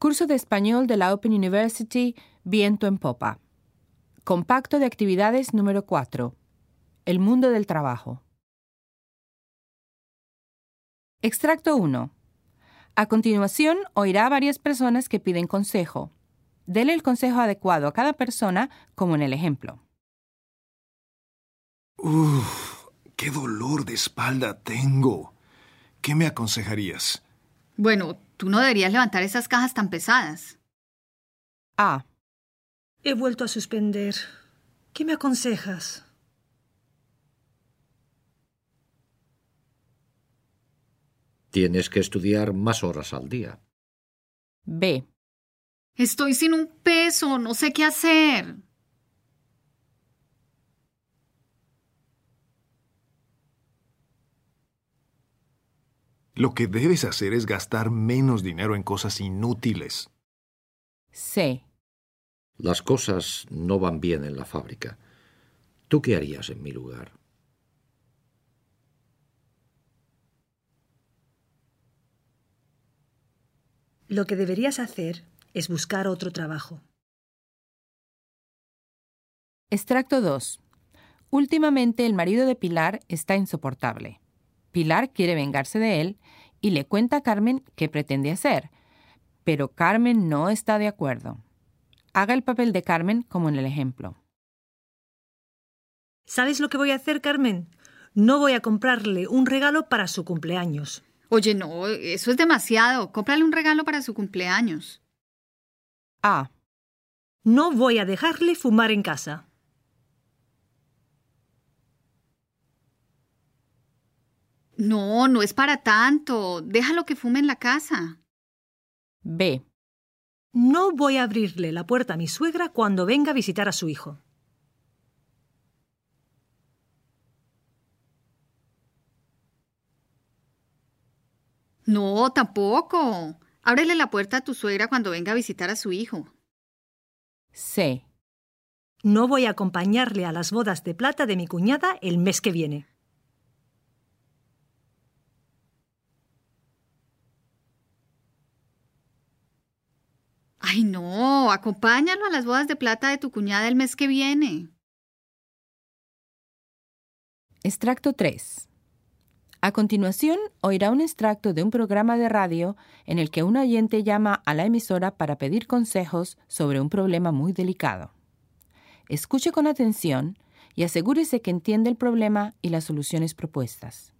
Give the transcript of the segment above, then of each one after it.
Curso de español de la Open University, Viento en Popa. Compacto de actividades número 4. El mundo del trabajo. Extracto 1. A continuación, oirá a varias personas que piden consejo. Dele el consejo adecuado a cada persona, como en el ejemplo. ¡Qué dolor de espalda tengo! ¿Qué me aconsejarías? Bueno, tú no deberías levantar esas cajas tan pesadas. A. He vuelto a suspender. ¿Qué me aconsejas? Tienes que estudiar más horas al día. B. Estoy sin un peso, no sé qué hacer. Lo que debes hacer es gastar menos dinero en cosas inútiles. C. Las cosas no van bien en la fábrica. ¿Tú qué harías en mi lugar? Lo que deberías hacer es buscar otro trabajo. Extracto 2. Últimamente el marido de Pilar está insoportable. Pilar quiere vengarse de él y le cuenta a Carmen qué pretende hacer, pero Carmen no está de acuerdo. Haga el papel de Carmen como en el ejemplo. ¿Sabes lo que voy a hacer, Carmen? No voy a comprarle un regalo para su cumpleaños. Oye, no, eso es demasiado. Cómprale un regalo para su cumpleaños. A. No voy a dejarle fumar en casa. No, no es para tanto. Déjalo que fume en la casa. B. No voy a abrirle la puerta a mi suegra cuando venga a visitar a su hijo. No, tampoco. Ábrele la puerta a tu suegra cuando venga a visitar a su hijo. C. No voy a acompañarle a las bodas de plata de mi cuñada el mes que viene. Ay, no, acompáñalo a las bodas de plata de tu cuñada el mes que viene. Extracto 3. A continuación, oirá un extracto de un programa de radio en el que un oyente llama a la emisora para pedir consejos sobre un problema muy delicado. Escuche con atención y asegúrese que entiende el problema y las soluciones propuestas.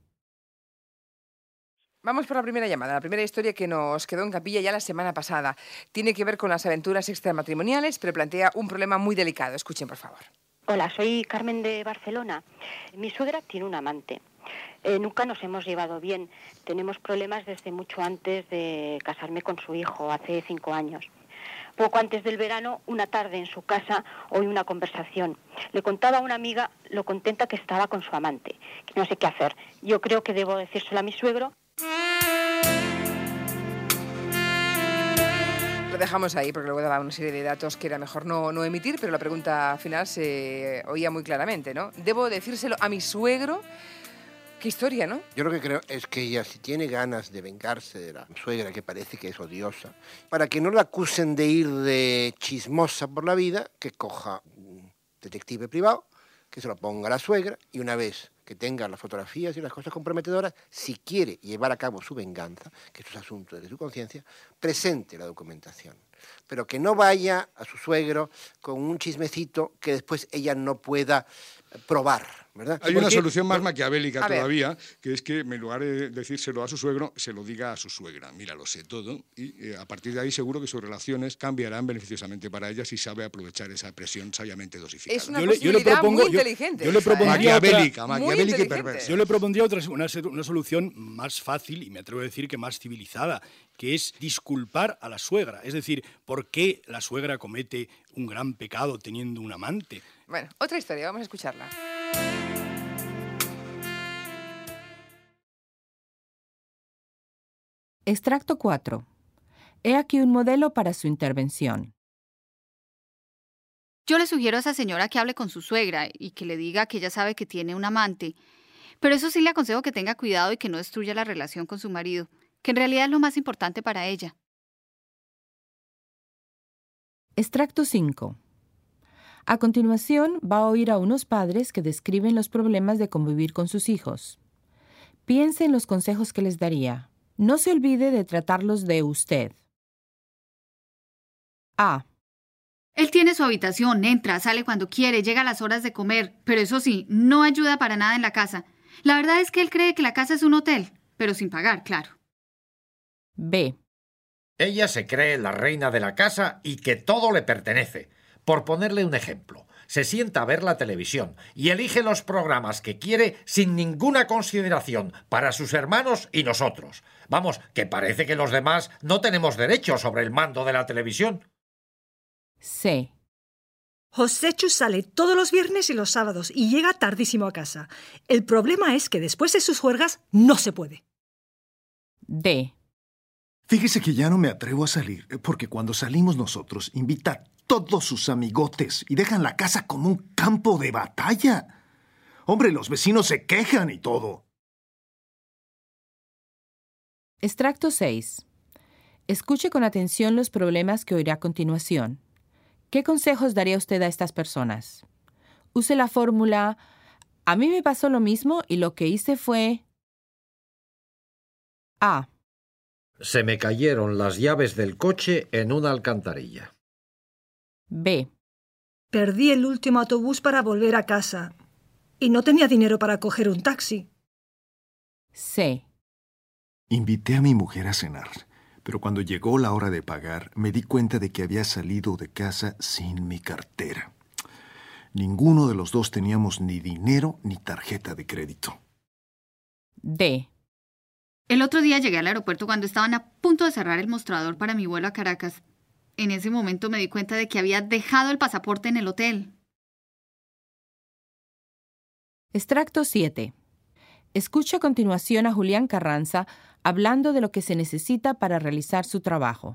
Vamos por la primera llamada, la primera historia que nos quedó en capilla ya la semana pasada. Tiene que ver con las aventuras extramatrimoniales, pero plantea un problema muy delicado. Escuchen, por favor. Hola, soy Carmen de Barcelona. Mi suegra tiene un amante. Nunca nos hemos llevado bien. Tenemos problemas desde mucho antes de casarme con su hijo, hace 5 años. Poco antes del verano, una tarde en su casa, oí una conversación. Le contaba a una amiga lo contenta que estaba con su amante, que no sé qué hacer. Yo creo que debo decírselo a mi suegro. Lo dejamos ahí porque luego daba una serie de datos que era mejor no emitir, pero la pregunta final se oía muy claramente, ¿no? ¿Debo decírselo a mi suegro? Qué historia, ¿no? Yo lo que creo es que ella, si tiene ganas de vengarse de la suegra, que parece que es odiosa, para que no la acusen de ir de chismosa por la vida, que coja un detective privado, que se lo ponga a la suegra, y una vez que tenga las fotografías y las cosas comprometedoras, si quiere llevar a cabo su venganza, que esto es asunto de su conciencia, presente la documentación. Pero que no vaya a su suegro con un chismecito que después ella no pueda probar, ¿verdad? Hay una solución más maquiavélica A ver. todavía, que es que en lugar de decírselo a su suegro, se lo diga a su suegra. Mira, lo sé todo, y a partir de ahí seguro que sus relaciones cambiarán beneficiosamente para ella si sabe aprovechar esa presión sabiamente dosificada. Es una posibilidad muy inteligente. Yo le propondría maquiavélica Muy y inteligente. perversa. Yo le propondría una solución más fácil y me atrevo a decir que más civilizada, que es disculpar a la suegra. Es decir, ¿por qué la suegra comete un gran pecado teniendo un amante? Bueno, otra historia, vamos a escucharla. Extracto 4. He aquí un modelo para su intervención. Yo le sugiero a esa señora que hable con su suegra y que le diga que ella sabe que tiene un amante. Pero eso sí le aconsejo que tenga cuidado y que no destruya la relación con su marido, que en realidad es lo más importante para ella. Extracto 5. A continuación va a oír a unos padres que describen los problemas de convivir con sus hijos. Piense en los consejos que les daría. No se olvide de tratarlos de usted. A. Él tiene su habitación, entra, sale cuando quiere, llega a las horas de comer, pero eso sí, no ayuda para nada en la casa. La verdad es que él cree que la casa es un hotel, pero sin pagar, claro. B. Ella se cree la reina de la casa y que todo le pertenece. Por ponerle un ejemplo, se sienta a ver la televisión y elige los programas que quiere sin ninguna consideración para sus hermanos y nosotros. Vamos, que parece que los demás no tenemos derecho sobre el mando de la televisión. C. Joséchu sale todos los viernes y los sábados y llega tardísimo a casa. El problema es que después de sus juergas no se puede. D. Fíjese que ya no me atrevo a salir, porque cuando salimos nosotros invita a todos sus amigotes y dejan la casa como un campo de batalla. Hombre, los vecinos se quejan y todo. Extracto 6. Escuche con atención los problemas que oirá a continuación. ¿Qué consejos daría usted a estas personas? Use la fórmula: a mí me pasó lo mismo y lo que hice fue... A. Se me cayeron las llaves del coche en una alcantarilla. B. Perdí el último autobús para volver a casa y no tenía dinero para coger un taxi. C. Invité a mi mujer a cenar, pero cuando llegó la hora de pagar, me di cuenta de que había salido de casa sin mi cartera. Ninguno de los dos teníamos ni dinero ni tarjeta de crédito. D. El otro día llegué al aeropuerto cuando estaban a punto de cerrar el mostrador para mi vuelo a Caracas. En ese momento me di cuenta de que había dejado el pasaporte en el hotel. Extracto 7. Escucha a continuación a Julián Carranza hablando de lo que se necesita para realizar su trabajo.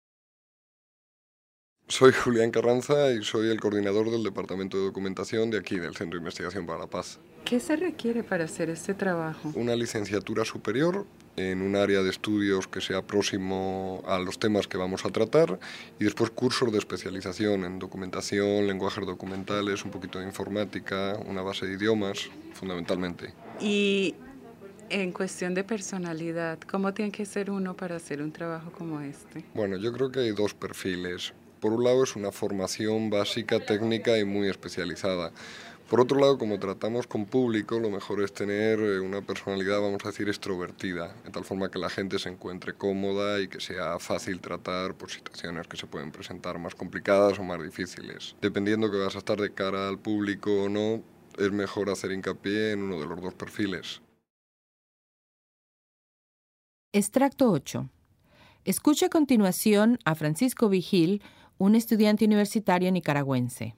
Soy Julián Carranza y soy el coordinador del Departamento de Documentación de aquí, del Centro de Investigación para la Paz. ¿Qué se requiere para hacer este trabajo? Una licenciatura superior en un área de estudios que sea próximo a los temas que vamos a tratar y después cursos de especialización en documentación, lenguajes documentales, un poquito de informática, una base de idiomas, fundamentalmente. Y en cuestión de personalidad, ¿cómo tiene que ser uno para hacer un trabajo como este? Bueno, yo creo que hay dos perfiles. Por un lado es una formación básica, técnica y muy especializada. Por otro lado, como tratamos con público, lo mejor es tener una personalidad, vamos a decir, extrovertida, de tal forma que la gente se encuentre cómoda y que sea fácil tratar por situaciones que se pueden presentar más complicadas o más difíciles. Dependiendo que vas a estar de cara al público o no, es mejor hacer hincapié en uno de los dos perfiles. Extracto 8. Escucha a continuación a Francisco Vigil, un estudiante universitario nicaragüense.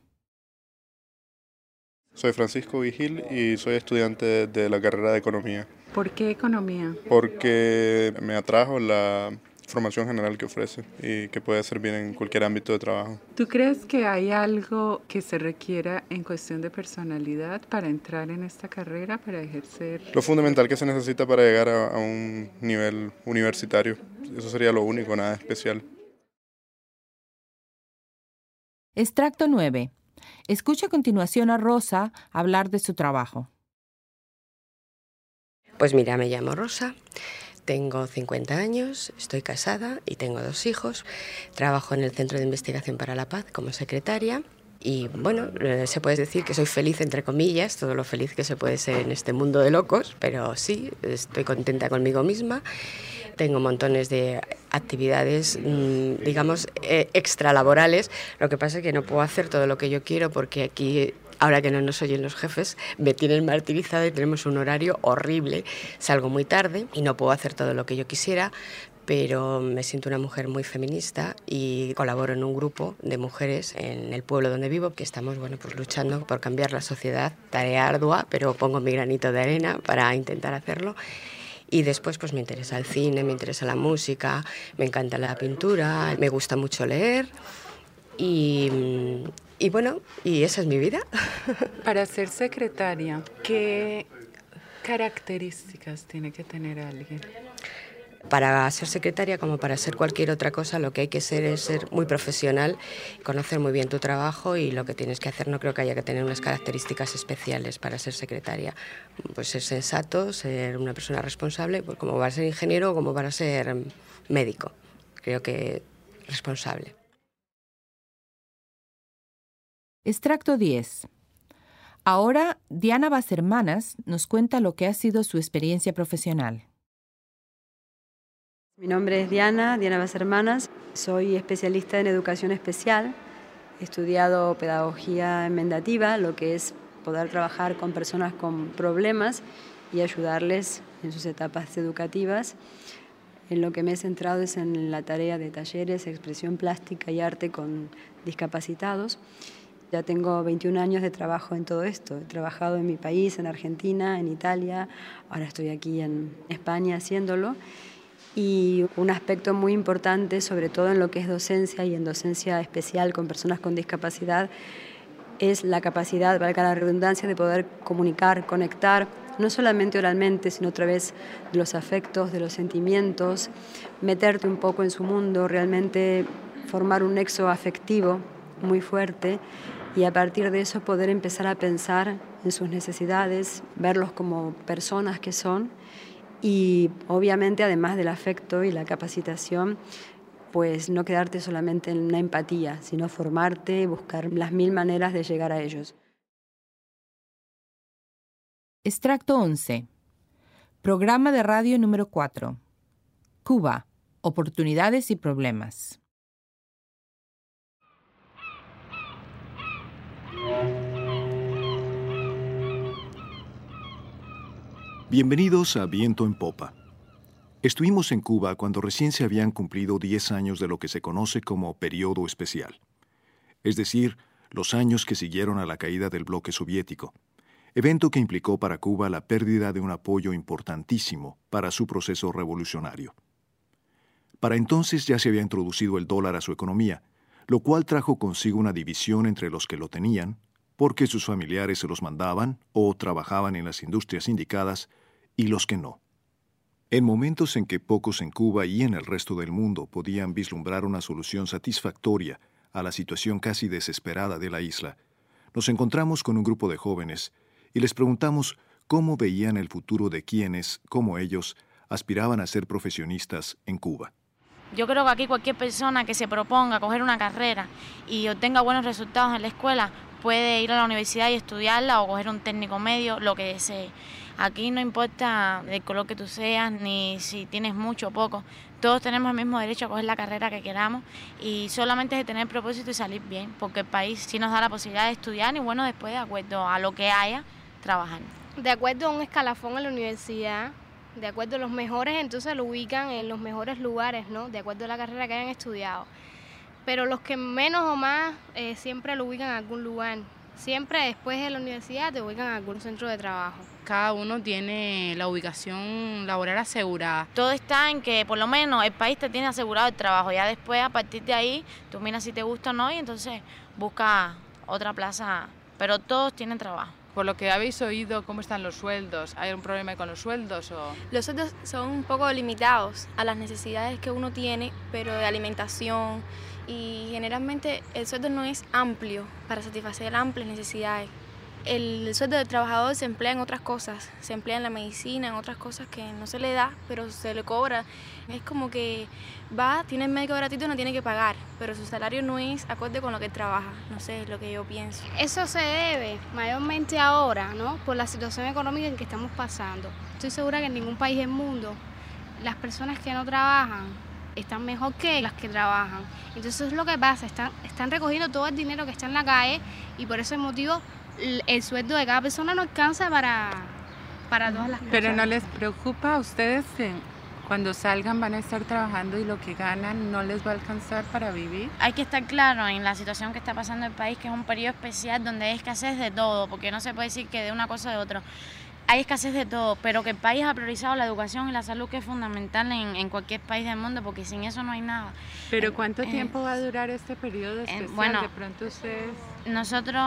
Soy Francisco Vigil y soy estudiante de la carrera de Economía. ¿Por qué Economía? Porque me atrajo la formación general que ofrece y que puede servir en cualquier ámbito de trabajo. ¿Tú crees que hay algo que se requiera en cuestión de personalidad para entrar en esta carrera, para ejercer? Lo fundamental que se necesita para llegar a un nivel universitario. Eso sería lo único, nada especial. Extracto 9. Escucha a continuación a Rosa hablar de su trabajo. Pues mira, me llamo Rosa, tengo 50 años, estoy casada y tengo 2 hijos. Trabajo en el Centro de Investigación para la Paz como secretaria. Y bueno, se puede decir que soy feliz, entre comillas, todo lo feliz que se puede ser en este mundo de locos, pero sí, estoy contenta conmigo misma. Tengo montones de actividades, digamos, extralaborales. Lo que pasa es que no puedo hacer todo lo que yo quiero porque aquí, ahora que no nos oyen los jefes, me tienen martirizada y tenemos un horario horrible. Salgo muy tarde y no puedo hacer todo lo que yo quisiera, pero me siento una mujer muy feminista y colaboro en un grupo de mujeres en el pueblo donde vivo que estamos pues luchando por cambiar la sociedad. Tarea ardua, pero pongo mi granito de arena para intentar hacerlo. Y después pues me interesa el cine, me interesa la música, me encanta la pintura, me gusta mucho leer y bueno, y esa es mi vida. Para ser secretaria, ¿qué características tiene que tener alguien? Para ser secretaria, como para hacer cualquier otra cosa, lo que hay que ser es ser muy profesional, conocer muy bien tu trabajo y lo que tienes que hacer. No creo que haya que tener unas características especiales para ser secretaria. Pues ser sensato, ser una persona responsable, pues como para ser ingeniero o como para ser médico. Creo que responsable. Extracto 10. Ahora, Diana Bashermanas nos cuenta lo que ha sido su experiencia profesional. Mi nombre es Diana Bashermanas, soy especialista en educación especial, he estudiado pedagogía enmendativa, lo que es poder trabajar con personas con problemas y ayudarles en sus etapas educativas. En lo que me he centrado es en la tarea de talleres, expresión plástica y arte con discapacitados. Ya tengo 21 años de trabajo en todo esto. He trabajado en mi país, en Argentina, en Italia, ahora estoy aquí en España haciéndolo. Y un aspecto muy importante, sobre todo en lo que es docencia y en docencia especial con personas con discapacidad, es la capacidad, valga la redundancia, de poder comunicar, conectar, no solamente oralmente, sino a través de los afectos, de los sentimientos, meterte un poco en su mundo, realmente formar un nexo afectivo muy fuerte y a partir de eso poder empezar a pensar en sus necesidades, verlos como personas que son. Y obviamente, además del afecto y la capacitación, pues no quedarte solamente en una empatía, sino formarte y buscar las 1000 maneras de llegar a ellos. Extracto 11. Programa de radio número 4. Cuba. Oportunidades y problemas. Bienvenidos a Viento en Popa. Estuvimos en Cuba cuando recién se habían cumplido 10 años de lo que se conoce como periodo especial, es decir, los años que siguieron a la caída del bloque soviético, evento que implicó para Cuba la pérdida de un apoyo importantísimo para su proceso revolucionario. Para entonces ya se había introducido el dólar a su economía, lo cual trajo consigo una división entre los que lo tenían, porque sus familiares se los mandaban o trabajaban en las industrias indicadas, y los que no. En momentos en que pocos en Cuba y en el resto del mundo podían vislumbrar una solución satisfactoria a la situación casi desesperada de la isla, nos encontramos con un grupo de jóvenes y les preguntamos cómo veían el futuro de quienes, como ellos, aspiraban a ser profesionistas en Cuba. Yo creo que aquí cualquier persona que se proponga coger una carrera y obtenga buenos resultados en la escuela puede ir a la universidad y estudiarla o coger un técnico medio, lo que desee. Aquí no importa el color que tú seas, ni si tienes mucho o poco. Todos tenemos el mismo derecho a coger la carrera que queramos y solamente es de tener propósito y salir bien, porque el país sí nos da la posibilidad de estudiar y bueno, después de acuerdo a lo que haya, trabajar. De acuerdo a un escalafón en la universidad, de acuerdo a los mejores, entonces lo ubican en los mejores lugares, ¿no? De acuerdo a la carrera que hayan estudiado. Pero los que menos o más siempre lo ubican en algún lugar. Siempre después de la universidad te ubican en algún centro de trabajo. Cada uno tiene la ubicación laboral asegurada. Todo está en que por lo menos el país te tiene asegurado el trabajo. Ya después, a partir de ahí, tú miras si te gusta o no y entonces busca otra plaza. Pero todos tienen trabajo. Por lo que habéis oído, ¿cómo están los sueldos? ¿Hay un problema con los sueldos? Los sueldos son un poco limitados a las necesidades que uno tiene, pero de alimentación. Y generalmente el sueldo no es amplio para satisfacer amplias necesidades. El sueldo del trabajador se emplea en otras cosas, se emplea en la medicina, en otras cosas que no se le da, pero se le cobra. Es como que va, tiene el médico gratuito y no tiene que pagar, pero su salario no es acorde con lo que trabaja. No sé, es lo que yo pienso. Eso se debe mayormente ahora, ¿no? Por la situación económica en que estamos pasando. Estoy segura que en ningún país del mundo las personas que no trabajan están mejor que las que trabajan. Entonces es lo que pasa, están recogiendo todo el dinero que está en la calle y por ese motivo el sueldo de cada persona no alcanza para todas las cosas. Pero ¿no les preocupa a ustedes que cuando salgan van a estar trabajando y lo que ganan no les va a alcanzar para vivir? Hay que estar claro en la situación que está pasando el país, que es un periodo especial donde hay escasez de todo, porque no se puede decir que de una cosa o de otra. Hay escasez de todo, pero que el país ha priorizado la educación y la salud, que es fundamental en cualquier país del mundo, porque sin eso no hay nada. ¿Pero cuánto tiempo va a durar este periodo especial? Bueno, de pronto ustedes... Nosotros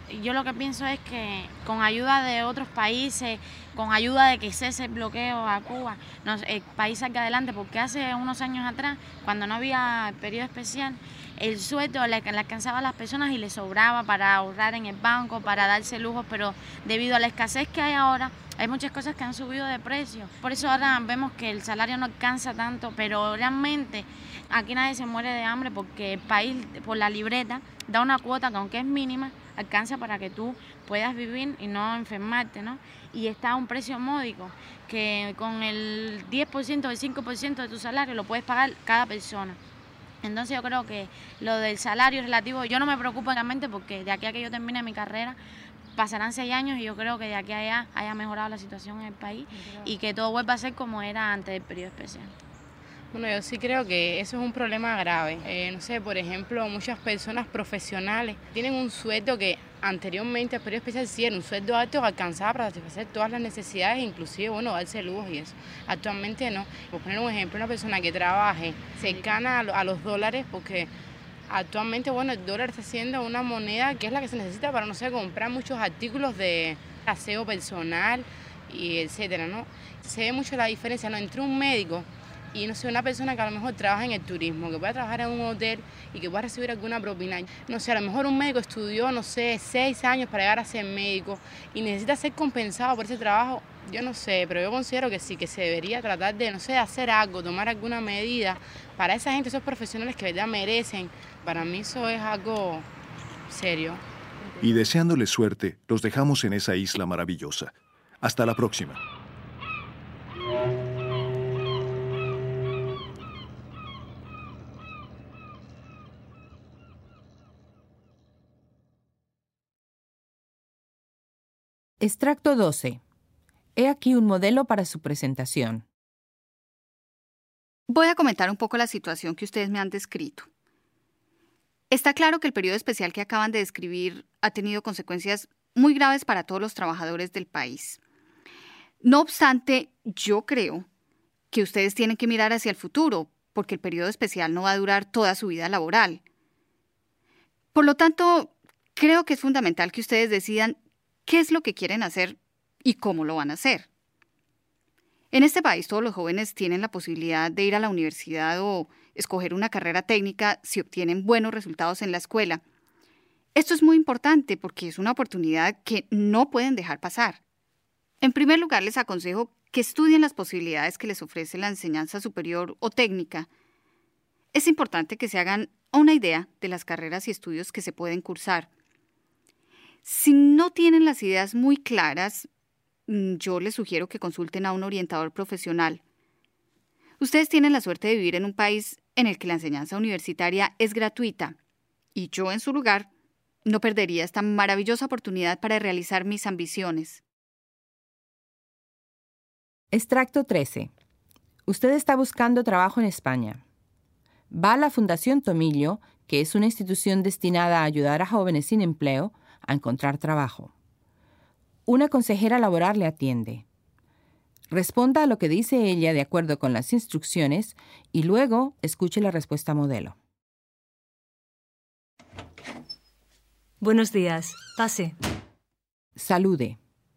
Yo lo que pienso es que con ayuda de otros países, con ayuda de que cese el bloqueo a Cuba, el país salga adelante, porque hace unos años atrás, cuando no había periodo especial, el sueldo le alcanzaba a las personas y le sobraba para ahorrar en el banco, para darse lujos, pero debido a la escasez que hay ahora, hay muchas cosas que han subido de precio. Por eso ahora vemos que el salario no alcanza tanto, pero realmente aquí nadie se muere de hambre porque el país, por la libreta, da una cuota que aunque es mínima, alcanza para que tú puedas vivir y no enfermarte, ¿no? Y está a un precio módico, que con el 10% o el 5% de tu salario lo puedes pagar cada persona. Entonces yo creo que lo del salario relativo, yo no me preocupo realmente porque de aquí a que yo termine mi carrera pasarán 6 años y yo creo que de aquí a allá haya mejorado la situación en el país y que todo vuelva a ser como era antes del periodo especial. Bueno, yo sí creo que eso es un problema grave. No sé, por ejemplo, muchas personas profesionales tienen un sueldo que anteriormente al periodo especial sí era un sueldo alto que alcanzaba para satisfacer todas las necesidades, inclusive, bueno, darse lujos y eso. Actualmente no. Por poner un ejemplo, una persona que trabaje cercana a los dólares, porque actualmente, bueno, el dólar está siendo una moneda que es la que se necesita para, no sé, comprar muchos artículos de aseo personal y etcétera, ¿no? Se ve mucho la diferencia, ¿no?, entre un médico y, no sé, una persona que a lo mejor trabaja en el turismo, que pueda trabajar en un hotel y que pueda recibir alguna propina. No sé, a lo mejor un médico estudió, no sé, 6 años para llegar a ser médico y necesita ser compensado por ese trabajo. Yo no sé, pero yo considero que sí, que se debería tratar de, no sé, hacer algo, tomar alguna medida para esa gente, esos profesionales que de verdad merecen. Para mí eso es algo serio. Y deseándoles suerte, los dejamos en esa isla maravillosa. Hasta la próxima. Extracto 12. He aquí un modelo para su presentación. Voy a comentar un poco la situación que ustedes me han descrito. Está claro que el periodo especial que acaban de describir ha tenido consecuencias muy graves para todos los trabajadores del país. No obstante, yo creo que ustedes tienen que mirar hacia el futuro, porque el periodo especial no va a durar toda su vida laboral. Por lo tanto, creo que es fundamental que ustedes decidan qué es lo que quieren hacer y cómo lo van a hacer. En este país todos los jóvenes tienen la posibilidad de ir a la universidad o escoger una carrera técnica si obtienen buenos resultados en la escuela. Esto es muy importante porque es una oportunidad que no pueden dejar pasar. En primer lugar, les aconsejo que estudien las posibilidades que les ofrece la enseñanza superior o técnica. Es importante que se hagan una idea de las carreras y estudios que se pueden cursar. Si no tienen las ideas muy claras, yo les sugiero que consulten a un orientador profesional. Ustedes tienen la suerte de vivir en un país en el que la enseñanza universitaria es gratuita, y yo en su lugar no perdería esta maravillosa oportunidad para realizar mis ambiciones. Extracto 13. Usted está buscando trabajo en España. Va a la Fundación Tomillo, que es una institución destinada a ayudar a jóvenes sin empleo a encontrar trabajo. Una consejera laboral le atiende. Responda a lo que dice ella de acuerdo con las instrucciones y luego escuche la respuesta modelo. Buenos días. Pase. Salude.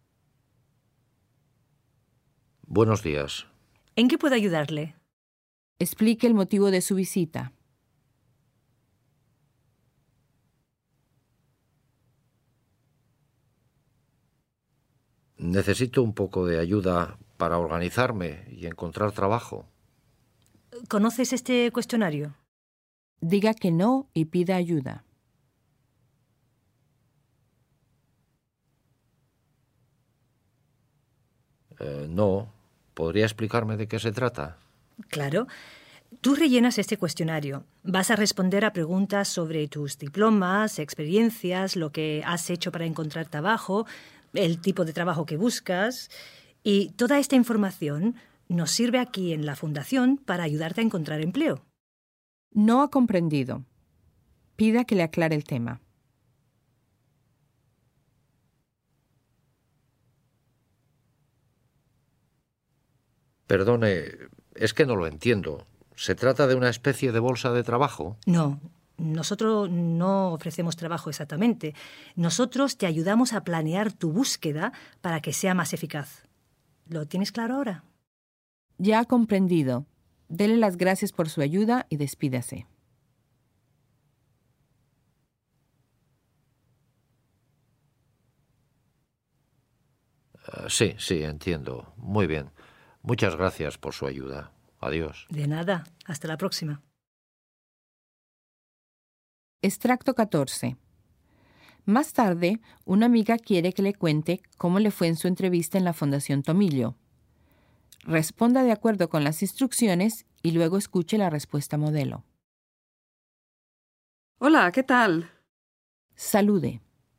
Buenos días. ¿En qué puedo ayudarle? Explique el motivo de su visita. Necesito un poco de ayuda para organizarme y encontrar trabajo. ¿Conoces este cuestionario? Diga que no y pida ayuda. No. ¿Podría explicarme de qué se trata? Claro. Tú rellenas este cuestionario. Vas a responder a preguntas sobre tus diplomas, experiencias, lo que has hecho para encontrar trabajo, el tipo de trabajo que buscas. Y toda esta información nos sirve aquí en la Fundación para ayudarte a encontrar empleo. No ha comprendido. Pida que le aclare el tema. Perdone, es que no lo entiendo. ¿Se trata de una especie de bolsa de trabajo? No, Nosotros no ofrecemos trabajo exactamente. Nosotros te ayudamos a planear tu búsqueda para que sea más eficaz. ¿Lo tienes claro ahora? Ya ha comprendido. Dele las gracias por su ayuda y despídase. Sí, entiendo. Muy bien. Muchas gracias por su ayuda. Adiós. De nada. Hasta la próxima. Extracto 14. Más tarde, una amiga quiere que le cuente cómo le fue en su entrevista en la Fundación Tomillo. Responda de acuerdo con las instrucciones y luego escuche la respuesta modelo. Hola, ¿qué tal? Salude.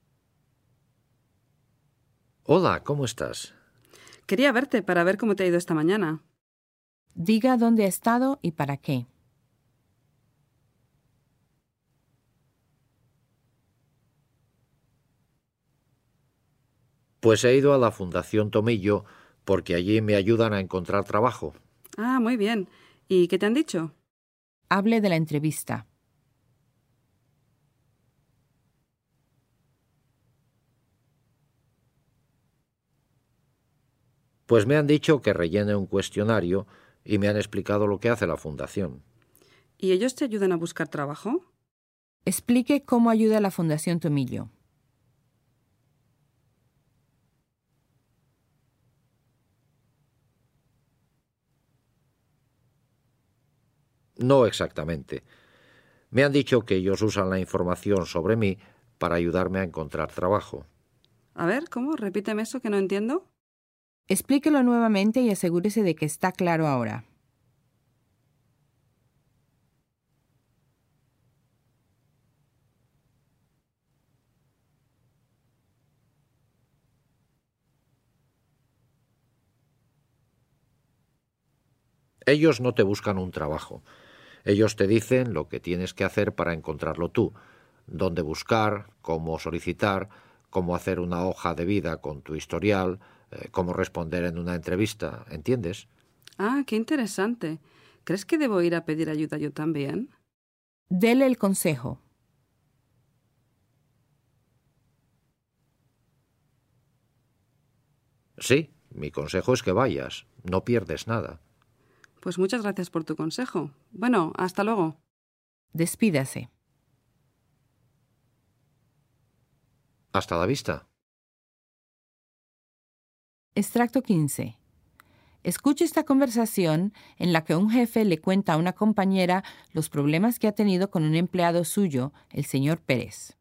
Hola, ¿cómo estás? Quería verte para ver cómo te ha ido esta mañana. Diga dónde ha estado y para qué. Pues he ido a la Fundación Tomillo porque allí me ayudan a encontrar trabajo. Ah, muy bien. ¿Y qué te han dicho? Hable de la entrevista. Pues me han dicho que rellene un cuestionario y me han explicado lo que hace la Fundación. ¿Y ellos te ayudan a buscar trabajo? Explique cómo ayuda a la Fundación Tomillo. No exactamente. Me han dicho que ellos usan la información sobre mí para ayudarme a encontrar trabajo. A ver, ¿cómo? Repíteme eso que no entiendo. Explíquelo nuevamente y asegúrese de que está claro ahora. Ellos no te buscan un trabajo. Ellos te dicen lo que tienes que hacer para encontrarlo tú, dónde buscar, cómo solicitar, cómo hacer una hoja de vida con tu historial, cómo responder en una entrevista, ¿entiendes? Ah, qué interesante. ¿Crees que debo ir a pedir ayuda yo también? Dele el consejo. Sí, mi consejo es que vayas. No pierdes nada. Pues muchas gracias por tu consejo. Bueno, hasta luego. Despídase. Hasta la vista. Extracto 15. Escuche esta conversación en la que un jefe le cuenta a una compañera los problemas que ha tenido con un empleado suyo, el señor Pérez.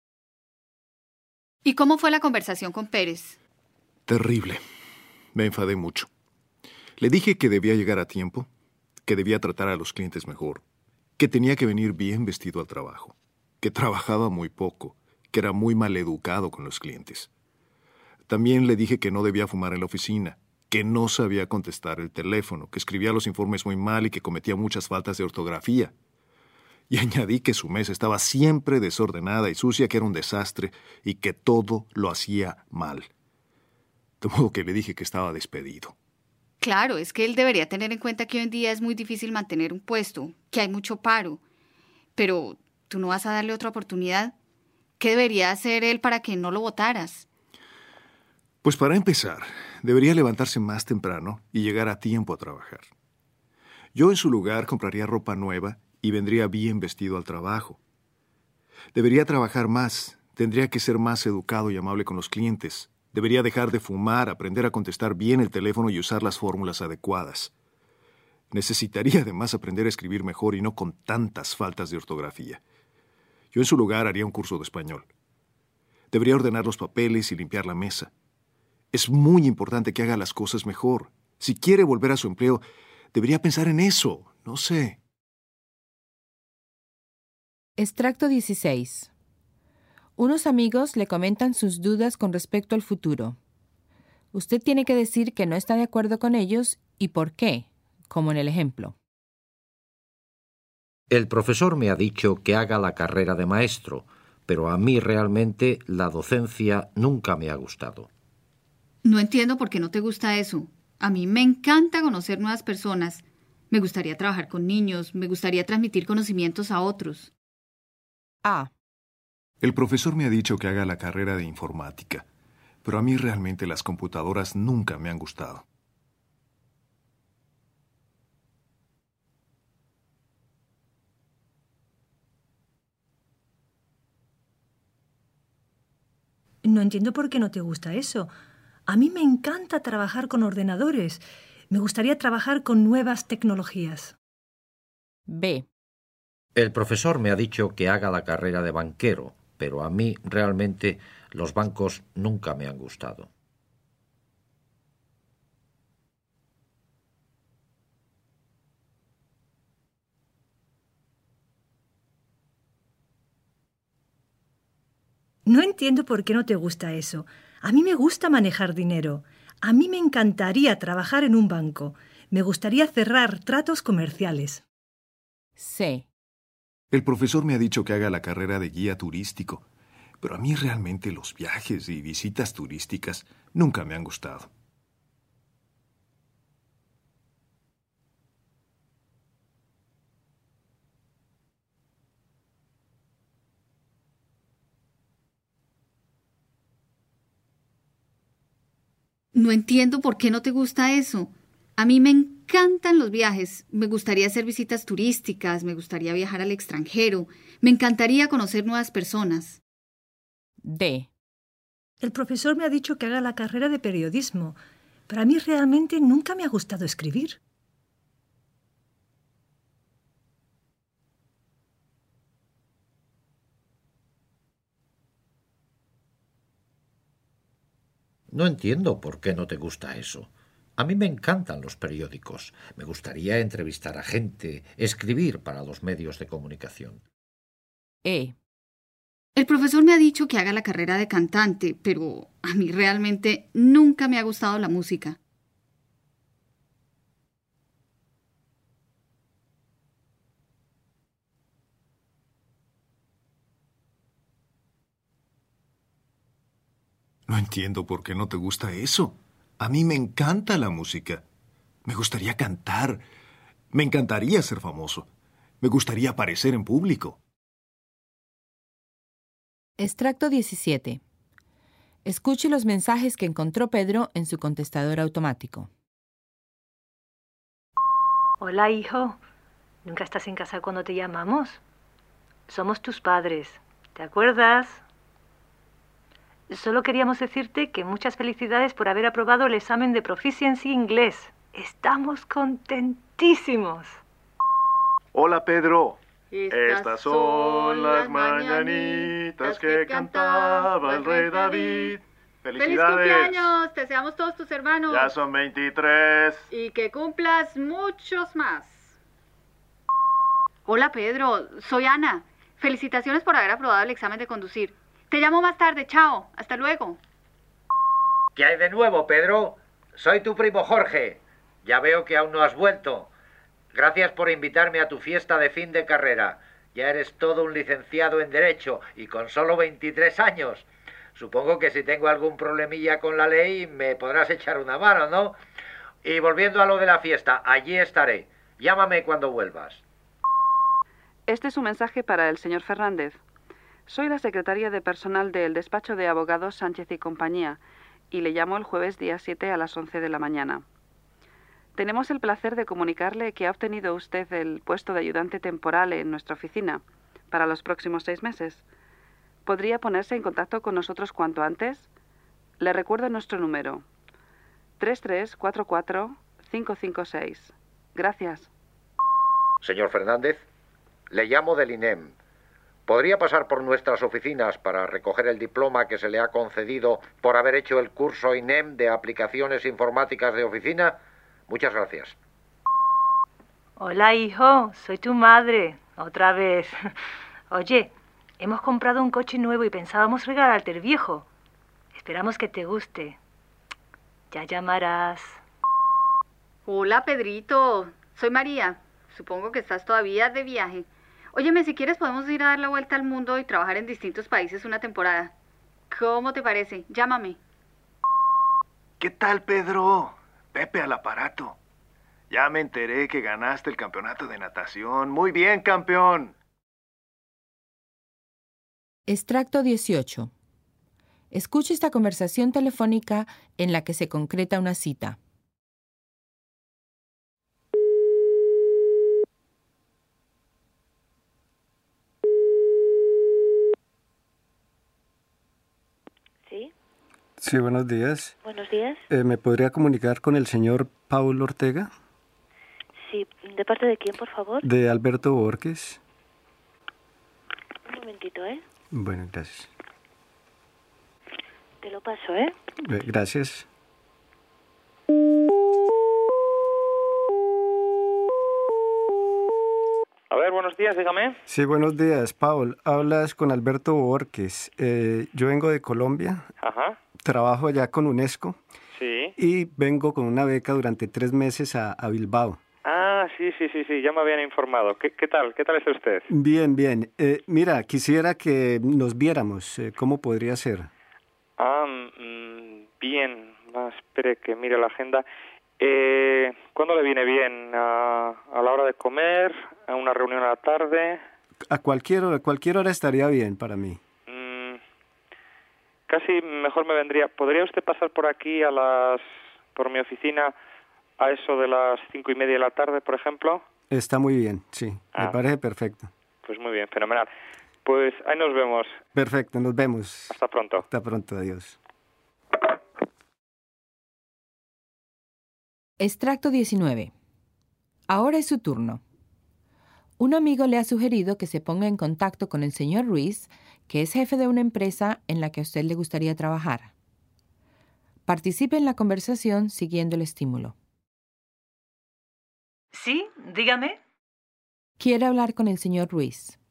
¿Y cómo fue la conversación con Pérez? Terrible. Me enfadé mucho. Le dije que debía llegar a tiempo, que debía tratar a los clientes mejor, que tenía que venir bien vestido al trabajo, que trabajaba muy poco, que era muy maleducado con los clientes. También le dije que no debía fumar en la oficina, que no sabía contestar el teléfono, que escribía los informes muy mal y que cometía muchas faltas de ortografía. Y añadí que su mesa estaba siempre desordenada y sucia, que era un desastre y que todo lo hacía mal. De modo que le dije que estaba despedido. Claro, es que él debería tener en cuenta que hoy en día es muy difícil mantener un puesto, que hay mucho paro. Pero, ¿tú no vas a darle otra oportunidad? ¿Qué debería hacer él para que no lo votaras? Pues para empezar, debería levantarse más temprano y llegar a tiempo a trabajar. Yo en su lugar compraría ropa nueva y vendría bien vestido al trabajo. Debería trabajar más, tendría que ser más educado y amable con los clientes. Debería dejar de fumar, aprender a contestar bien el teléfono y usar las fórmulas adecuadas. Necesitaría además aprender a escribir mejor y no con tantas faltas de ortografía. Yo en su lugar haría un curso de español. Debería ordenar los papeles y limpiar la mesa. Es muy importante que haga las cosas mejor. Si quiere volver a su empleo, debería pensar en eso. No sé. Extracto 16. Unos amigos le comentan sus dudas con respecto al futuro. Usted tiene que decir que no está de acuerdo con ellos y por qué, como en el ejemplo. El profesor me ha dicho que haga la carrera de maestro, pero a mí realmente la docencia nunca me ha gustado. No entiendo por qué no te gusta eso. A mí me encanta conocer nuevas personas. Me gustaría trabajar con niños, me gustaría transmitir conocimientos a otros. A. El profesor me ha dicho que haga la carrera de informática, pero a mí realmente las computadoras nunca me han gustado. No entiendo por qué no te gusta eso. A mí me encanta trabajar con ordenadores. Me gustaría trabajar con nuevas tecnologías. B. El profesor me ha dicho que haga la carrera de banquero, pero a mí realmente los bancos nunca me han gustado. No entiendo por qué no te gusta eso. A mí me gusta manejar dinero. A mí me encantaría trabajar en un banco. Me gustaría cerrar tratos comerciales. C. El profesor me ha dicho que haga la carrera de guía turístico, pero a mí realmente los viajes y visitas turísticas nunca me han gustado. No entiendo por qué no te gusta eso. A mí me encantan los viajes. Me gustaría hacer visitas turísticas, me gustaría viajar al extranjero, me encantaría conocer nuevas personas. D. El profesor me ha dicho que haga la carrera de periodismo, pero a mí realmente nunca me ha gustado escribir. No entiendo por qué no te gusta eso. A mí me encantan los periódicos. Me gustaría entrevistar a gente, escribir para los medios de comunicación. E. El profesor me ha dicho que haga la carrera de cantante, pero a mí realmente nunca me ha gustado la música. No entiendo por qué no te gusta eso. A mí me encanta la música. Me gustaría cantar. Me encantaría ser famoso. Me gustaría aparecer en público. Extracto 17. Escuche los mensajes que encontró Pedro en su contestador automático. Hola, hijo. ¿Nunca estás en casa cuando te llamamos? Somos tus padres. ¿Te acuerdas? Solo queríamos decirte que muchas felicidades por haber aprobado el examen de Proficiency inglés. Estamos contentísimos. Hola, Pedro. Estas son las mañanitas que cantaba el rey David. ¡Feliz cumpleaños! Te deseamos todos tus hermanos. Ya son 23. Y que cumplas muchos más. Hola, Pedro. Soy Ana. Felicitaciones por haber aprobado el examen de conducir. Te llamo más tarde. Chao. Hasta luego. ¿Qué hay de nuevo, Pedro? Soy tu primo Jorge. Ya veo que aún no has vuelto. Gracias por invitarme a tu fiesta de fin de carrera. Ya eres todo un licenciado en Derecho y con solo 23 años. Supongo que si tengo algún problemilla con la ley me podrás echar una mano, ¿no? Y volviendo a lo de la fiesta, allí estaré. Llámame cuando vuelvas. Este es un mensaje para el señor Fernández. Soy la secretaria de personal del despacho de abogados Sánchez y Compañía y le llamo el jueves día 7 a las 11 de la mañana. Tenemos el placer de comunicarle que ha obtenido usted el puesto de ayudante temporal en nuestra oficina para los próximos 6 meses. ¿Podría ponerse en contacto con nosotros cuanto antes? Le recuerdo nuestro número. 3344-556. Gracias. Señor Fernández, le llamo del INEM. ¿Podría pasar por nuestras oficinas para recoger el diploma que se le ha concedido por haber hecho el curso INEM de aplicaciones informáticas de oficina? Muchas gracias. Hola, hijo. Soy tu madre. Otra vez. Oye, hemos comprado un coche nuevo y pensábamos regalarte el viejo. Esperamos que te guste. Ya llamarás. Hola, Pedrito. Soy María. Supongo que estás todavía de viaje. Óyeme, si quieres podemos ir a dar la vuelta al mundo y trabajar en distintos países una temporada. ¿Cómo te parece? Llámame. ¿Qué tal, Pedro? Pepe al aparato. Ya me enteré que ganaste el campeonato de natación. Muy bien, campeón. Extracto 18. Escuche esta conversación telefónica en la que se concreta una cita. ¿Sí? Sí, buenos días. Buenos días. ¿Me podría comunicar con el señor Paulo Ortega? Sí, ¿de parte de quién, por favor? De Alberto Borges. Un momentito, ¿eh? Bueno, gracias. Te lo paso, ¿eh? Gracias. A ver, buenos días, dígame. Sí, buenos días, Paul. Hablas con Alberto Borges. Yo vengo de Colombia. Ajá. Trabajo allá con UNESCO. Sí. Y vengo con una beca durante 3 meses a Bilbao. Ah, sí, ya me habían informado. ¿Qué tal? ¿Qué tal está usted? Bien, bien. Mira, quisiera que nos viéramos. ¿Cómo podría ser? Bien. Espere que mire la agenda. ¿Cuándo le viene bien? ¿A la hora de comer? ¿A una reunión a la tarde? A cualquier hora estaría bien para mí. Casi mejor me vendría. ¿Podría usted pasar por aquí por mi oficina a eso de las 5:30 de la tarde, por ejemplo? Está muy bien, sí. Me parece perfecto. Pues muy bien, fenomenal. Pues ahí nos vemos. Perfecto, nos vemos. Hasta pronto. Hasta pronto, adiós. Extracto 19. Ahora es su turno. Un amigo le ha sugerido que se ponga en contacto con el señor Ruiz, que es jefe de una empresa en la que a usted le gustaría trabajar. Participe en la conversación siguiendo el estímulo. Sí, dígame. Quiere hablar con el señor Ruiz.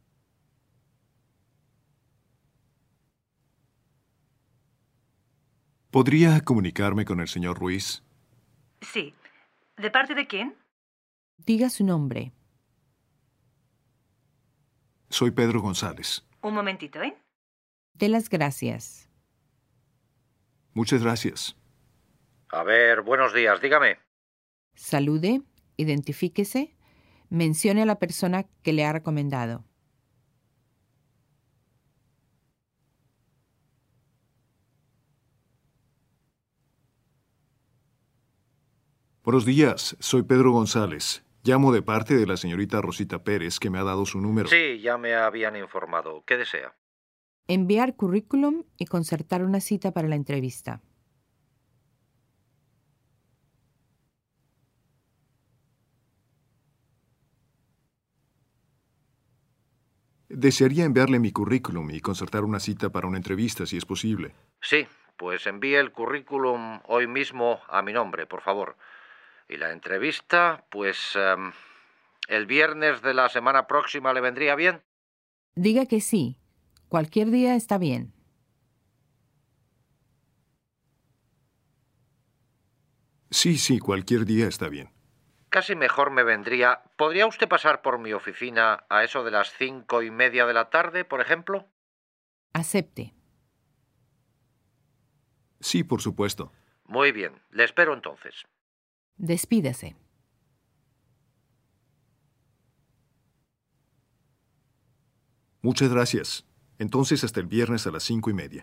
¿Podría comunicarme con el señor Ruiz? Sí. ¿De parte de quién? Diga su nombre. Soy Pedro González. Un momentito, ¿eh? De las gracias. Muchas gracias. A ver, buenos días, dígame. Salude, identifíquese, mencione a la persona que le ha recomendado. Buenos días, soy Pedro González. Llamo de parte de la señorita Rosita Pérez, que me ha dado su número. Sí, ya me habían informado. ¿Qué desea? Enviar currículum y concertar una cita para la entrevista. Desearía enviarle mi currículum y concertar una cita para una entrevista, si es posible. Sí, pues envíe el currículum hoy mismo a mi nombre, por favor. Y la entrevista, pues, ¿el viernes de la semana próxima le vendría bien? Diga que sí. Cualquier día está bien. Sí, cualquier día está bien. Casi mejor me vendría. ¿Podría usted pasar por mi oficina a eso de las 5:30 de la tarde, por ejemplo? Acepte. Sí, por supuesto. Muy bien, le espero entonces. Despídase. Muchas gracias. Entonces hasta el viernes a las 5:30.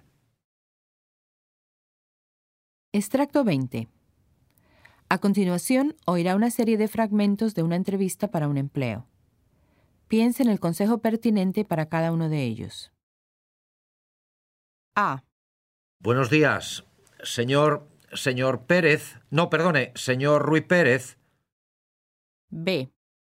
Extracto 20. A continuación, oirá una serie de fragmentos de una entrevista para un empleo. Piense en el consejo pertinente para cada uno de ellos. A. Buenos días, señor Pérez. No, perdone, señor Ruiz Pérez. B.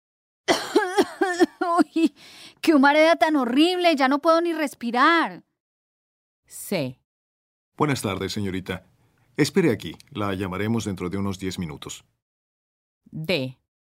¡Uy! ¡Qué humedad tan horrible! Ya no puedo ni respirar. C. Buenas tardes, señorita. Espere aquí. La llamaremos dentro de unos 10 minutos. D.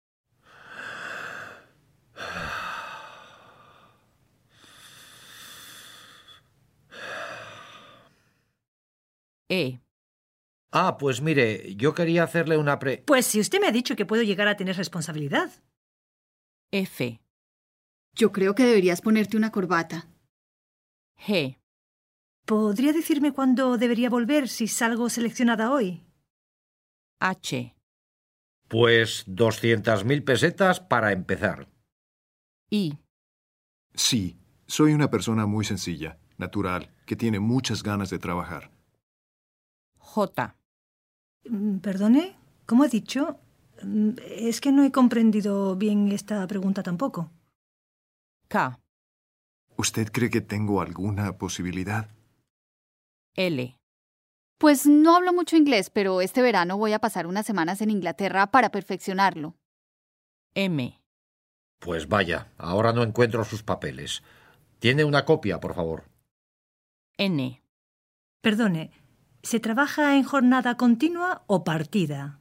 E. Pues mire, yo quería hacerle una Pues si usted me ha dicho que puedo llegar a tener responsabilidad. F. Yo creo que deberías ponerte una corbata. G. ¿Podría decirme cuándo debería volver si salgo seleccionada hoy? H. Pues 200.000 pesetas para empezar. I. Sí, soy una persona muy sencilla. Natural, que tiene muchas ganas de trabajar. J. ¿Perdone? ¿Cómo ha dicho? Es que no he comprendido bien esta pregunta tampoco. K. ¿Usted cree que tengo alguna posibilidad? L. Pues no hablo mucho inglés, pero este verano voy a pasar unas semanas en Inglaterra para perfeccionarlo. M. Pues vaya, ahora no encuentro sus papeles. ¿Tiene una copia, por favor? N. Perdone, ¿se trabaja en jornada continua o partida?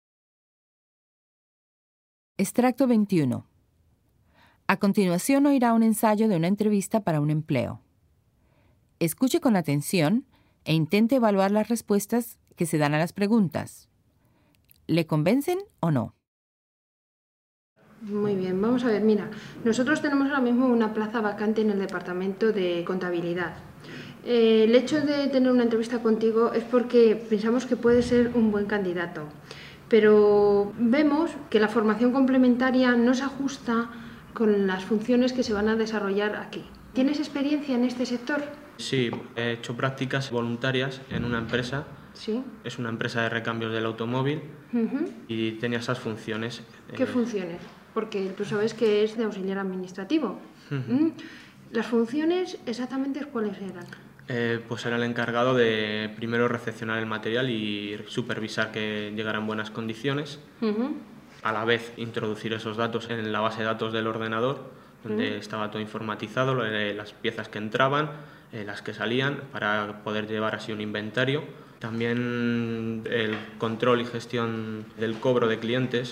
Extracto 21. A continuación oirá un ensayo de una entrevista para un empleo. Escuche con atención e intente evaluar las respuestas que se dan a las preguntas. ¿Le convencen o no? Muy bien, vamos a ver, mira, nosotros tenemos ahora mismo una plaza vacante en el departamento de contabilidad. El hecho de tener una entrevista contigo es porque pensamos que puedes ser un buen candidato, pero vemos que la formación complementaria no se ajusta con las funciones que se van a desarrollar aquí. ¿Tienes experiencia en este sector? Sí, he hecho prácticas voluntarias en una empresa. Sí. Es una empresa de recambios del automóvil y tenía esas funciones. ¿Qué funciones? Porque tú sabes que es de auxiliar administrativo. ¿Las funciones exactamente cuáles eran? Pues era el encargado de primero recepcionar el material y supervisar que llegara en buenas condiciones. A la vez introducir esos datos en la base de datos del ordenador, donde estaba todo informatizado, las piezas que entraban, las que salían, para poder llevar así un inventario. También el control y gestión del cobro de clientes.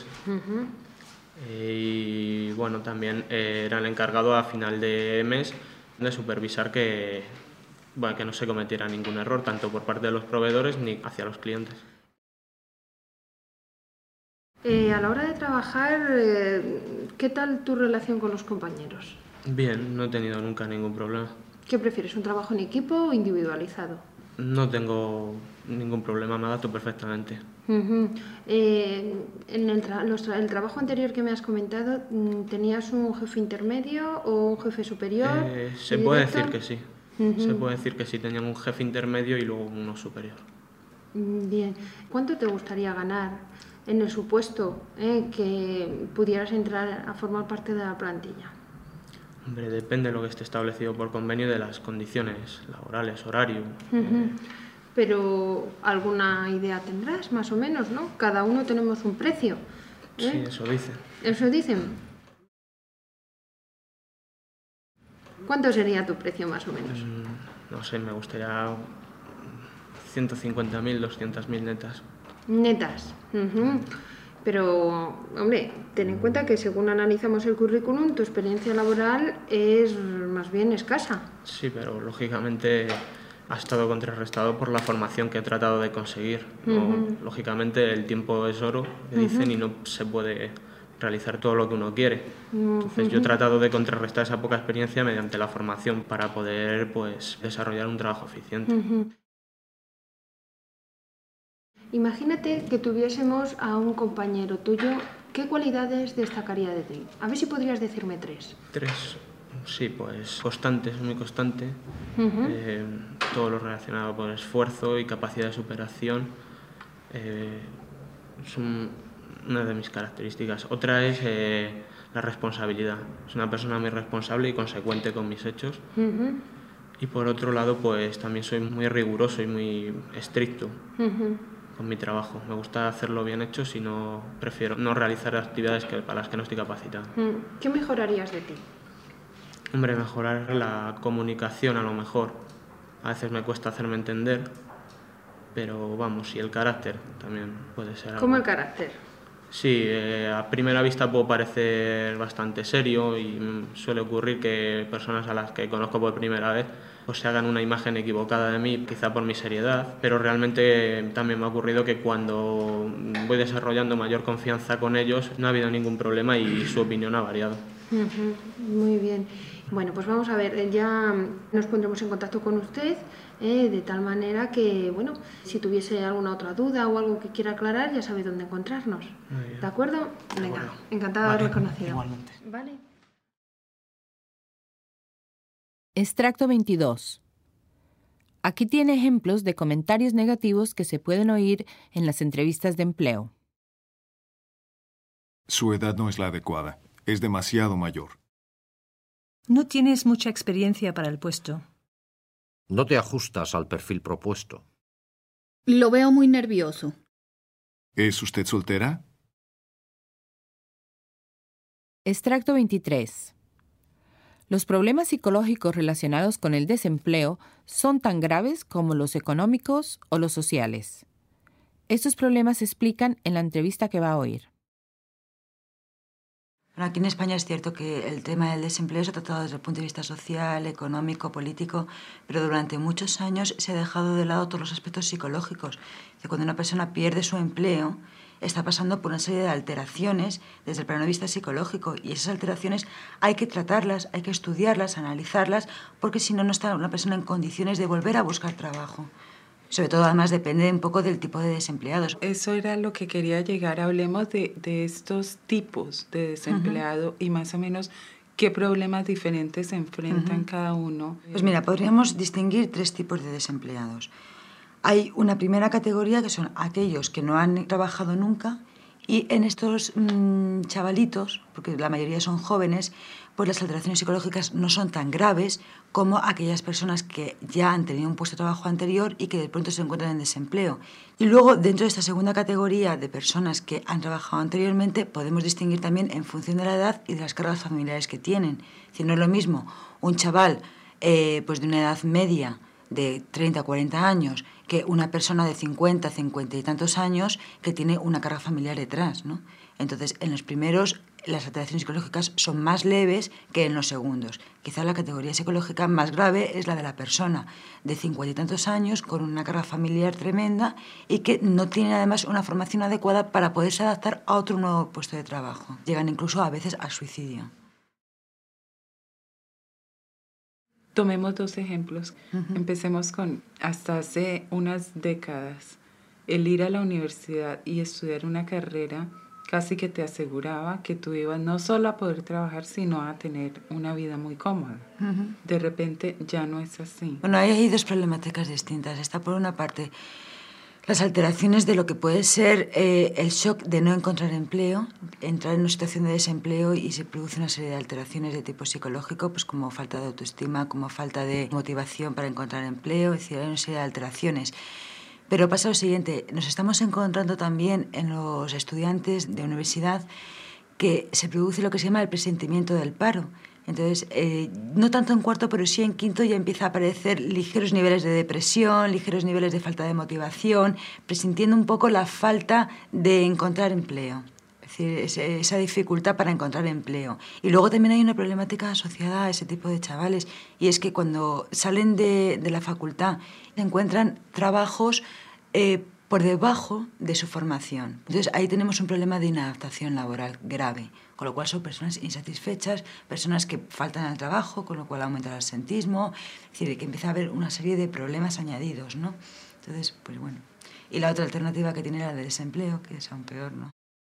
Y bueno, también era el encargado a final de mes de supervisar que no se cometiera ningún error, tanto por parte de los proveedores ni hacia los clientes. A la hora de trabajar, ¿qué tal tu relación con los compañeros? Bien, no he tenido nunca ningún problema. ¿Qué prefieres, un trabajo en equipo o individualizado? No tengo ningún problema, me adapto perfectamente. En el trabajo anterior que me has comentado, ¿tenías un jefe intermedio o un jefe superior? Se puede decir que sí. Se puede decir que sí, tenían un jefe intermedio y luego uno superior. Bien. ¿Cuánto te gustaría ganar en el supuesto que pudieras entrar a formar parte de la plantilla? Hombre, depende de lo que esté establecido por convenio, de las condiciones laborales, horario. Pero alguna idea tendrás, más o menos, ¿no? Cada uno tenemos un precio. Sí, eso dicen. ¿Eso dicen? ¿Cuánto sería tu precio, más o menos? No sé, me gustaría 150.000, 200.000 netas. Netas. Pero, hombre, ten en cuenta que según analizamos el currículum, tu experiencia laboral es más bien escasa. Sí, pero lógicamente ha estado contrarrestado por la formación que he tratado de conseguir. Lógicamente el tiempo es oro, que dicen, y no se puede realizar todo lo que uno quiere. Entonces yo he tratado de contrarrestar esa poca experiencia mediante la formación para poder desarrollar un trabajo eficiente. Imagínate que tuviésemos a un compañero tuyo. ¿Qué cualidades destacaría de ti? A ver si podrías decirme 3. 3. Sí, pues constante, es muy constante. Todo lo relacionado con esfuerzo y capacidad de superación es una de mis características. Otra es la responsabilidad. Es una persona muy responsable y consecuente con mis hechos. Y por otro lado, pues también soy muy riguroso y muy estricto con mi trabajo. Me gusta hacerlo bien hecho, si no, prefiero no realizar actividades para las que no estoy capacitado. ¿Qué mejorarías de ti? Hombre, mejorar la comunicación a lo mejor. A veces me cuesta hacerme entender, pero vamos, y el carácter también puede ser algo. ¿Cómo el carácter? Sí, a primera vista puedo parecer bastante serio y suele ocurrir que personas a las que conozco por primera vez pues se hagan una imagen equivocada de mí, quizá por mi seriedad, pero realmente también me ha ocurrido que cuando voy desarrollando mayor confianza con ellos no ha habido ningún problema y su opinión ha variado. Muy bien. Bueno, pues vamos a ver, ya nos pondremos en contacto con usted de tal manera que, bueno, si tuviese alguna otra duda o algo que quiera aclarar, ya sabe dónde encontrarnos. ¿De acuerdo? Venga, encantada de haberlo conocido. Igualmente. Vale. Extracto 22. Aquí tiene ejemplos de comentarios negativos que se pueden oír en las entrevistas de empleo. Su edad no es la adecuada. Es demasiado mayor. No tienes mucha experiencia para el puesto. No te ajustas al perfil propuesto. Lo veo muy nervioso. ¿Es usted soltera? Extracto 23. Los problemas psicológicos relacionados con el desempleo son tan graves como los económicos o los sociales. Estos problemas se explican en la entrevista que va a oír. Bueno, aquí en España es cierto que el tema del desempleo se ha tratado desde el punto de vista social, económico, político, pero durante muchos años se ha dejado de lado todos los aspectos psicológicos. Cuando una persona pierde su empleo, está pasando por una serie de alteraciones desde el plano de vista psicológico, y esas alteraciones hay que tratarlas, hay que estudiarlas, analizarlas, porque si no, no está una persona en condiciones de volver a buscar trabajo. Sobre todo, además, depende un poco del tipo de desempleados. Eso era lo que quería llegar. Hablemos de estos tipos de desempleado y más o menos qué problemas diferentes se enfrentan cada uno. Pues mira, podríamos distinguir 3 tipos de desempleados. Hay una primera categoría que son aquellos que no han trabajado nunca, y en estos chavalitos, porque la mayoría son jóvenes, pues las alteraciones psicológicas no son tan graves como aquellas personas que ya han tenido un puesto de trabajo anterior y que de pronto se encuentran en desempleo. Y luego, dentro de esta segunda categoría de personas que han trabajado anteriormente, podemos distinguir también en función de la edad y de las cargas familiares que tienen. Es decir, no es lo mismo un chaval pues de una edad media de 30 o 40 años que una persona de 50, 50 y tantos años que tiene una carga familiar detrás, ¿no? Entonces, en los primeros, las alteraciones psicológicas son más leves que en los segundos. Quizá la categoría psicológica más grave es la de la persona de 50 y tantos años con una carga familiar tremenda y que no tiene además una formación adecuada para poderse adaptar a otro nuevo puesto de trabajo. Llegan incluso a veces al suicidio. Tomemos 2 ejemplos. Empecemos con, hasta hace unas décadas, el ir a la universidad y estudiar una carrera casi que te aseguraba que tú ibas no solo a poder trabajar, sino a tener una vida muy cómoda. De repente ya no es así. Bueno, hay 2 problemáticas distintas. Está por una parte las alteraciones de lo que puede ser el shock de no encontrar empleo, entrar en una situación de desempleo y se produce una serie de alteraciones de tipo psicológico, pues como falta de autoestima, como falta de motivación para encontrar empleo, es decir, hay una serie de alteraciones. Pero pasa lo siguiente, nos estamos encontrando también en los estudiantes de universidad que se produce lo que se llama el presentimiento del paro. Entonces, no tanto en cuarto, pero sí en quinto ya empieza a aparecer ligeros niveles de depresión, ligeros niveles de falta de motivación, presintiendo un poco la falta de encontrar empleo. Es decir, esa dificultad para encontrar empleo. Y luego también hay una problemática asociada a ese tipo de chavales, y es que cuando salen de la facultad encuentran trabajos por debajo de su formación. Entonces, ahí tenemos un problema de inadaptación laboral grave, con lo cual son personas insatisfechas, personas que faltan al trabajo, con lo cual aumenta el absentismo, es decir, que empieza a haber una serie de problemas añadidos, ¿no? Entonces, pues bueno. Y la otra alternativa que tiene la de desempleo, que es aún peor, ¿no?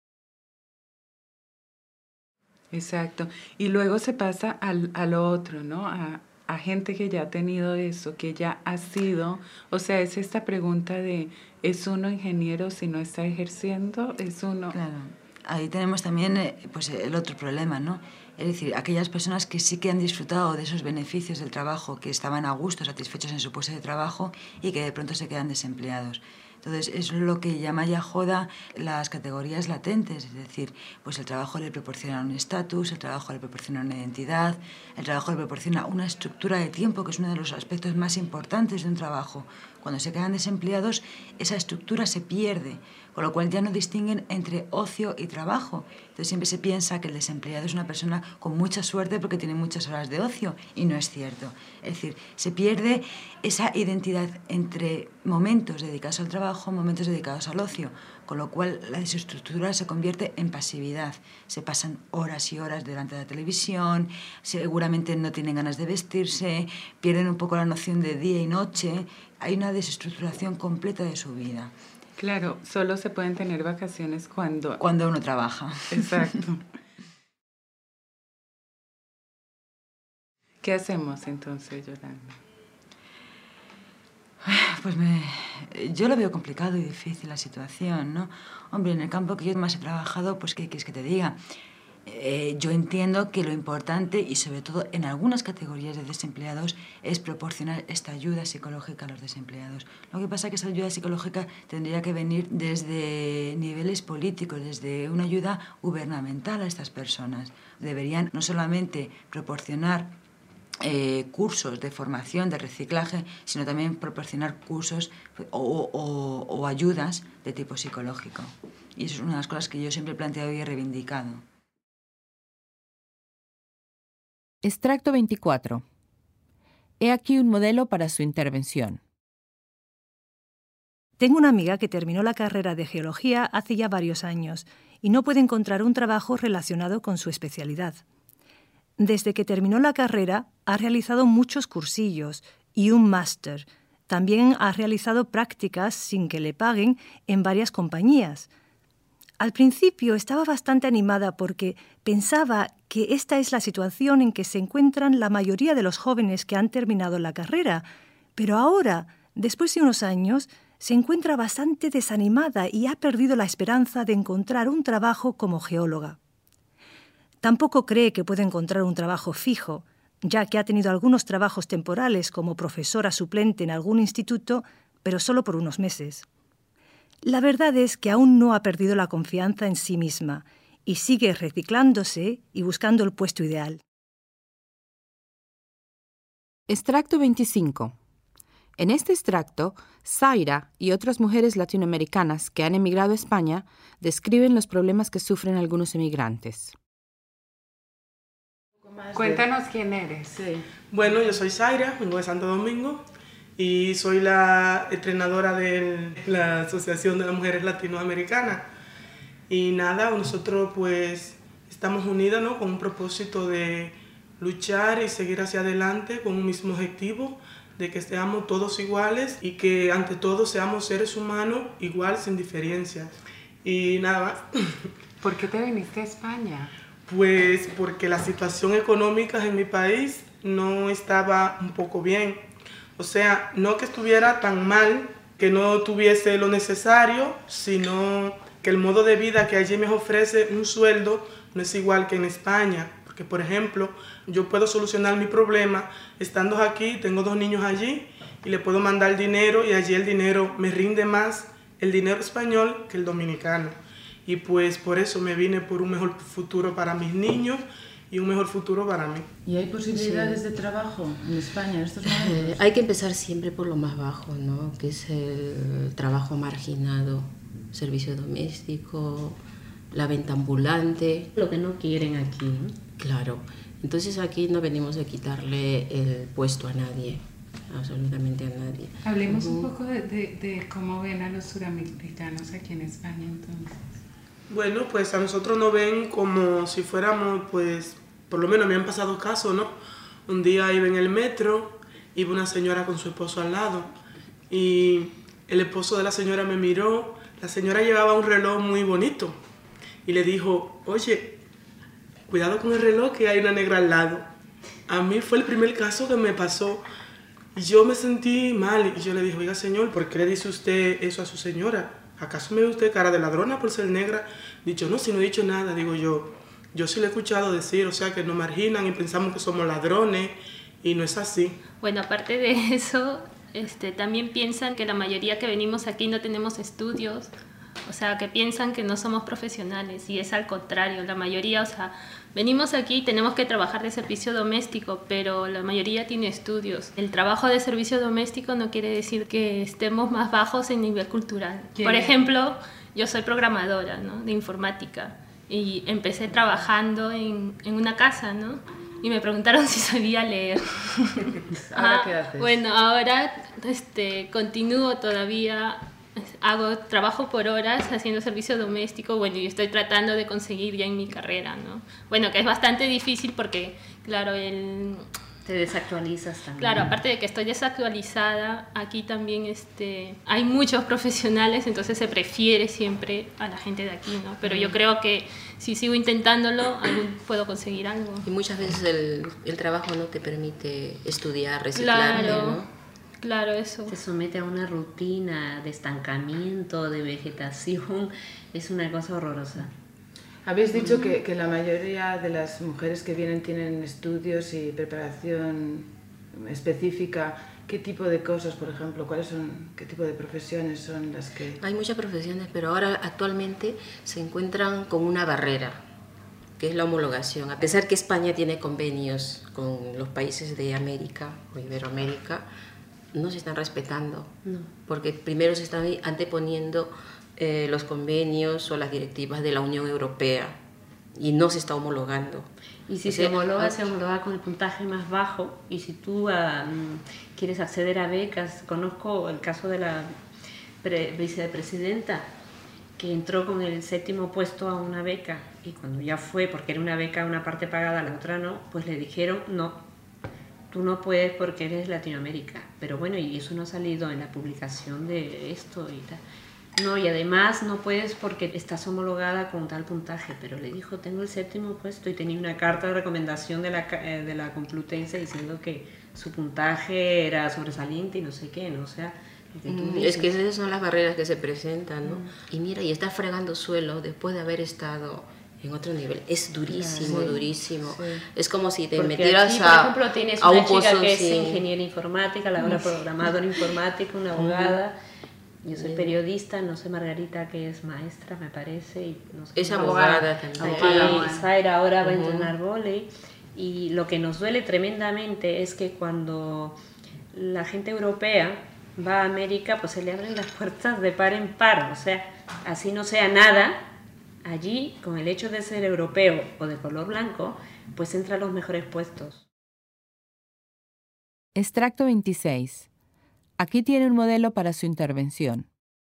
Exacto. Y luego se pasa a lo otro, ¿no? A gente que ya ha tenido eso, que ya ha sido, o sea, es esta pregunta de, ¿es uno ingeniero si no está ejerciendo? ¿Es uno...? Claro. Ahí tenemos también pues el otro problema, ¿no? Es decir, aquellas personas que sí que han disfrutado de esos beneficios del trabajo, que estaban a gusto, satisfechos en su puesto de trabajo y que de pronto se quedan desempleados. Entonces, eso es lo que llama ya joda las categorías latentes, es decir, pues el trabajo le proporciona un estatus, el trabajo le proporciona una identidad, el trabajo le proporciona una estructura de tiempo, que es uno de los aspectos más importantes de un trabajo. Cuando se quedan desempleados, esa estructura se pierde, con lo cual ya no distinguen entre ocio y trabajo. Entonces siempre se piensa que el desempleado es una persona con mucha suerte porque tiene muchas horas de ocio, y no es cierto. Es decir, se pierde esa identidad entre momentos dedicados al trabajo, momentos dedicados al ocio, con lo cual la desestructura se convierte en pasividad. Se pasan horas y horas delante de la televisión, seguramente no tienen ganas de vestirse, pierden un poco la noción de día y noche. Hay una desestructuración completa de su vida. Claro, solo se pueden tener vacaciones cuando uno trabaja. Exacto. ¿Qué hacemos entonces, Yolanda? Pues yo lo veo complicado y difícil la situación, ¿no? Hombre, en el campo que yo más he trabajado, pues ¿qué quieres que te diga? Yo entiendo que lo importante, y sobre todo en algunas categorías de desempleados, es proporcionar esta ayuda psicológica a los desempleados. Lo que pasa es que esa ayuda psicológica tendría que venir desde niveles políticos, desde una ayuda gubernamental a estas personas. Deberían no solamente proporcionar cursos de formación, de reciclaje, sino también proporcionar cursos o ayudas de tipo psicológico. Y eso es una de las cosas que yo siempre he planteado y he reivindicado. Extracto 24. He aquí un modelo para su intervención. Tengo una amiga que terminó la carrera de geología hace ya varios años y no puede encontrar un trabajo relacionado con su especialidad. Desde que terminó la carrera, ha realizado muchos cursillos y un máster. También ha realizado prácticas sin que le paguen en varias compañías. Al principio estaba bastante animada porque pensaba que esta es la situación en que se encuentran la mayoría de los jóvenes que han terminado la carrera, pero ahora, después de unos años, se encuentra bastante desanimada y ha perdido la esperanza de encontrar un trabajo como geóloga. Tampoco cree que puede encontrar un trabajo fijo, ya que ha tenido algunos trabajos temporales como profesora suplente en algún instituto, pero solo por unos meses. La verdad es que aún no ha perdido la confianza en sí misma y sigue reciclándose y buscando el puesto ideal. Extracto 25. En este extracto, Zaira y otras mujeres latinoamericanas que han emigrado a España describen los problemas que sufren algunos emigrantes. Cuéntanos quién eres. Sí. Bueno, yo soy Zaira, vengo de Santo Domingo y soy la entrenadora de la Asociación de las Mujeres Latinoamericanas. Y nada, nosotros pues estamos unidas, ¿no?, con un propósito de luchar y seguir hacia adelante con un mismo objetivo, de que seamos todos iguales y que ante todo seamos seres humanos igual, sin diferencia. Y nada más. ¿Por qué te viniste a España? Pues porque la situación económica en mi país no estaba un poco bien. O sea, no que estuviera tan mal, que no tuviese lo necesario, sino que el modo de vida que allí me ofrece un sueldo no es igual que en España. Porque, por ejemplo, yo puedo solucionar mi problema estando aquí, tengo 2 niños allí y le puedo mandar dinero y allí el dinero me rinde más el dinero español que el dominicano. Y pues por eso me vine, por un mejor futuro para mis niños y un mejor futuro para mí. ¿Y hay posibilidades de trabajo en España en estos momentos? Hay que empezar siempre por lo más bajo, ¿no?, que es el trabajo marginado, servicio doméstico, la venta ambulante. Lo que no quieren aquí, ¿no? Claro. Entonces aquí no venimos a quitarle el puesto a nadie, absolutamente a nadie. Hablemos un poco de cómo ven a los suramericanos aquí en España entonces. Bueno, pues a nosotros nos ven como si fuéramos, pues, por lo menos me han pasado casos, ¿no? Un día iba en el metro, iba una señora con su esposo al lado y el esposo de la señora me miró. La señora llevaba un reloj muy bonito y le dijo, oye, cuidado con el reloj que hay una negra al lado. A mí fue el primer caso que me pasó y yo me sentí mal y yo le dije, oiga señor, ¿por qué le dice usted eso a su señora? ¿Acaso me ve usted cara de ladrona por ser negra? Dicho, no, si no he dicho nada, digo yo sí lo he escuchado decir, o sea que nos marginan y pensamos que somos ladrones y no es así. Bueno, aparte de eso, también piensan que la mayoría que venimos aquí no tenemos estudios, o sea, que piensan que no somos profesionales y es al contrario, la mayoría, o sea, venimos aquí y tenemos que trabajar de servicio doméstico, pero la mayoría tiene estudios. El trabajo de servicio doméstico no quiere decir que estemos más bajos en nivel cultural. Por ejemplo, yo soy programadora, ¿no?, de informática y empecé trabajando en una casa, ¿no? Y me preguntaron si sabía leer. ¿Ahora qué haces? Bueno, ahora continúo todavía. Trabajo por horas haciendo servicio doméstico, bueno, y estoy tratando de conseguir ya en mi carrera, ¿no? Bueno, que es bastante difícil porque, claro, te desactualizas también. Claro, aparte de que estoy desactualizada, aquí también hay muchos profesionales, entonces se prefiere siempre a la gente de aquí, ¿no? Pero yo creo que si sigo intentándolo, puedo conseguir algo. Y muchas veces el trabajo no te permite estudiar, reciclarte, claro. ¿no? Claro, eso. Se somete a una rutina de estancamiento, de vegetación, es una cosa horrorosa. Habéis dicho que la mayoría de las mujeres que vienen tienen estudios y preparación específica. ¿Qué tipo de cosas, por ejemplo, qué tipo de profesiones son las que...? Hay muchas profesiones, pero ahora actualmente se encuentran con una barrera, que es la homologación. A pesar que España tiene convenios con los países de América o Iberoamérica, no se están respetando, porque primero se están anteponiendo los convenios o las directivas de la Unión Europea y no se está homologando. Y si se homologa con el puntaje más bajo, y si tú quieres acceder a becas, conozco el caso de la vicepresidenta que entró con el 7º puesto a una beca, y cuando ya fue, porque era una beca una parte pagada, la otra no, pues le dijeron no, tú no puedes porque eres Latinoamérica. Pero bueno, y eso no ha salido en la publicación de esto y tal. No, y además no puedes porque estás homologada con tal puntaje, pero le dijo, tengo el 7º puesto, y tenía una carta de recomendación de la Complutense diciendo que su puntaje era sobresaliente y no sé qué, ¿no? O sea, es que esas son las barreras que se presentan, ¿no? Y mira, y estás fregando suelo después de haber estado en otro nivel. Es durísimo, durísimo. Sí. Es como si te metieras aquí, por ejemplo, tienes a una un chica pozo que es sin... ingeniera informática, la otra programadora informática, una abogada. Yo soy periodista, no sé Margarita que es maestra, me parece. Y no sé, es abogada también. Zaira ahora va a entrenar vóley. Y lo que nos duele tremendamente es que cuando la gente europea va a América, pues se le abren las puertas de par en par. O sea, así no sea nada, allí, con el hecho de ser europeo o de color blanco, pues entra a los mejores puestos. Extracto 26. Aquí tiene un modelo para su intervención.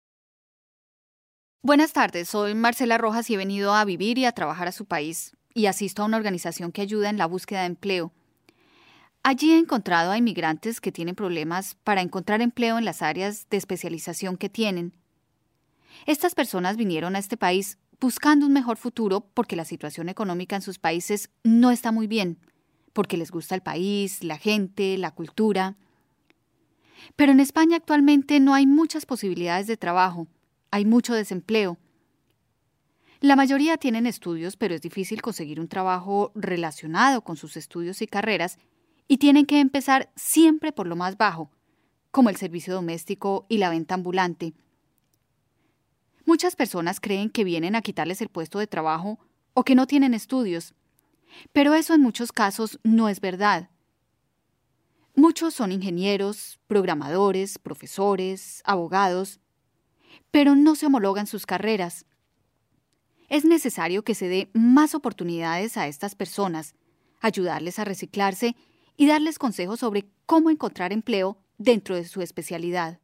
Buenas tardes, soy Marcela Rojas y he venido a vivir y a trabajar a su país y asisto a una organización que ayuda en la búsqueda de empleo. Allí he encontrado a inmigrantes que tienen problemas para encontrar empleo en las áreas de especialización que tienen. Estas personas vinieron a este país buscando un mejor futuro porque la situación económica en sus países no está muy bien, porque les gusta el país, la gente, la cultura. Pero en España actualmente no hay muchas posibilidades de trabajo, hay mucho desempleo. La mayoría tienen estudios, pero es difícil conseguir un trabajo relacionado con sus estudios y carreras, y tienen que empezar siempre por lo más bajo, como el servicio doméstico y la venta ambulante. Muchas personas creen que vienen a quitarles el puesto de trabajo o que no tienen estudios, pero eso en muchos casos no es verdad. Muchos son ingenieros, programadores, profesores, abogados, pero no se homologan sus carreras. Es necesario que se dé más oportunidades a estas personas, ayudarles a reciclarse y darles consejos sobre cómo encontrar empleo dentro de su especialidad.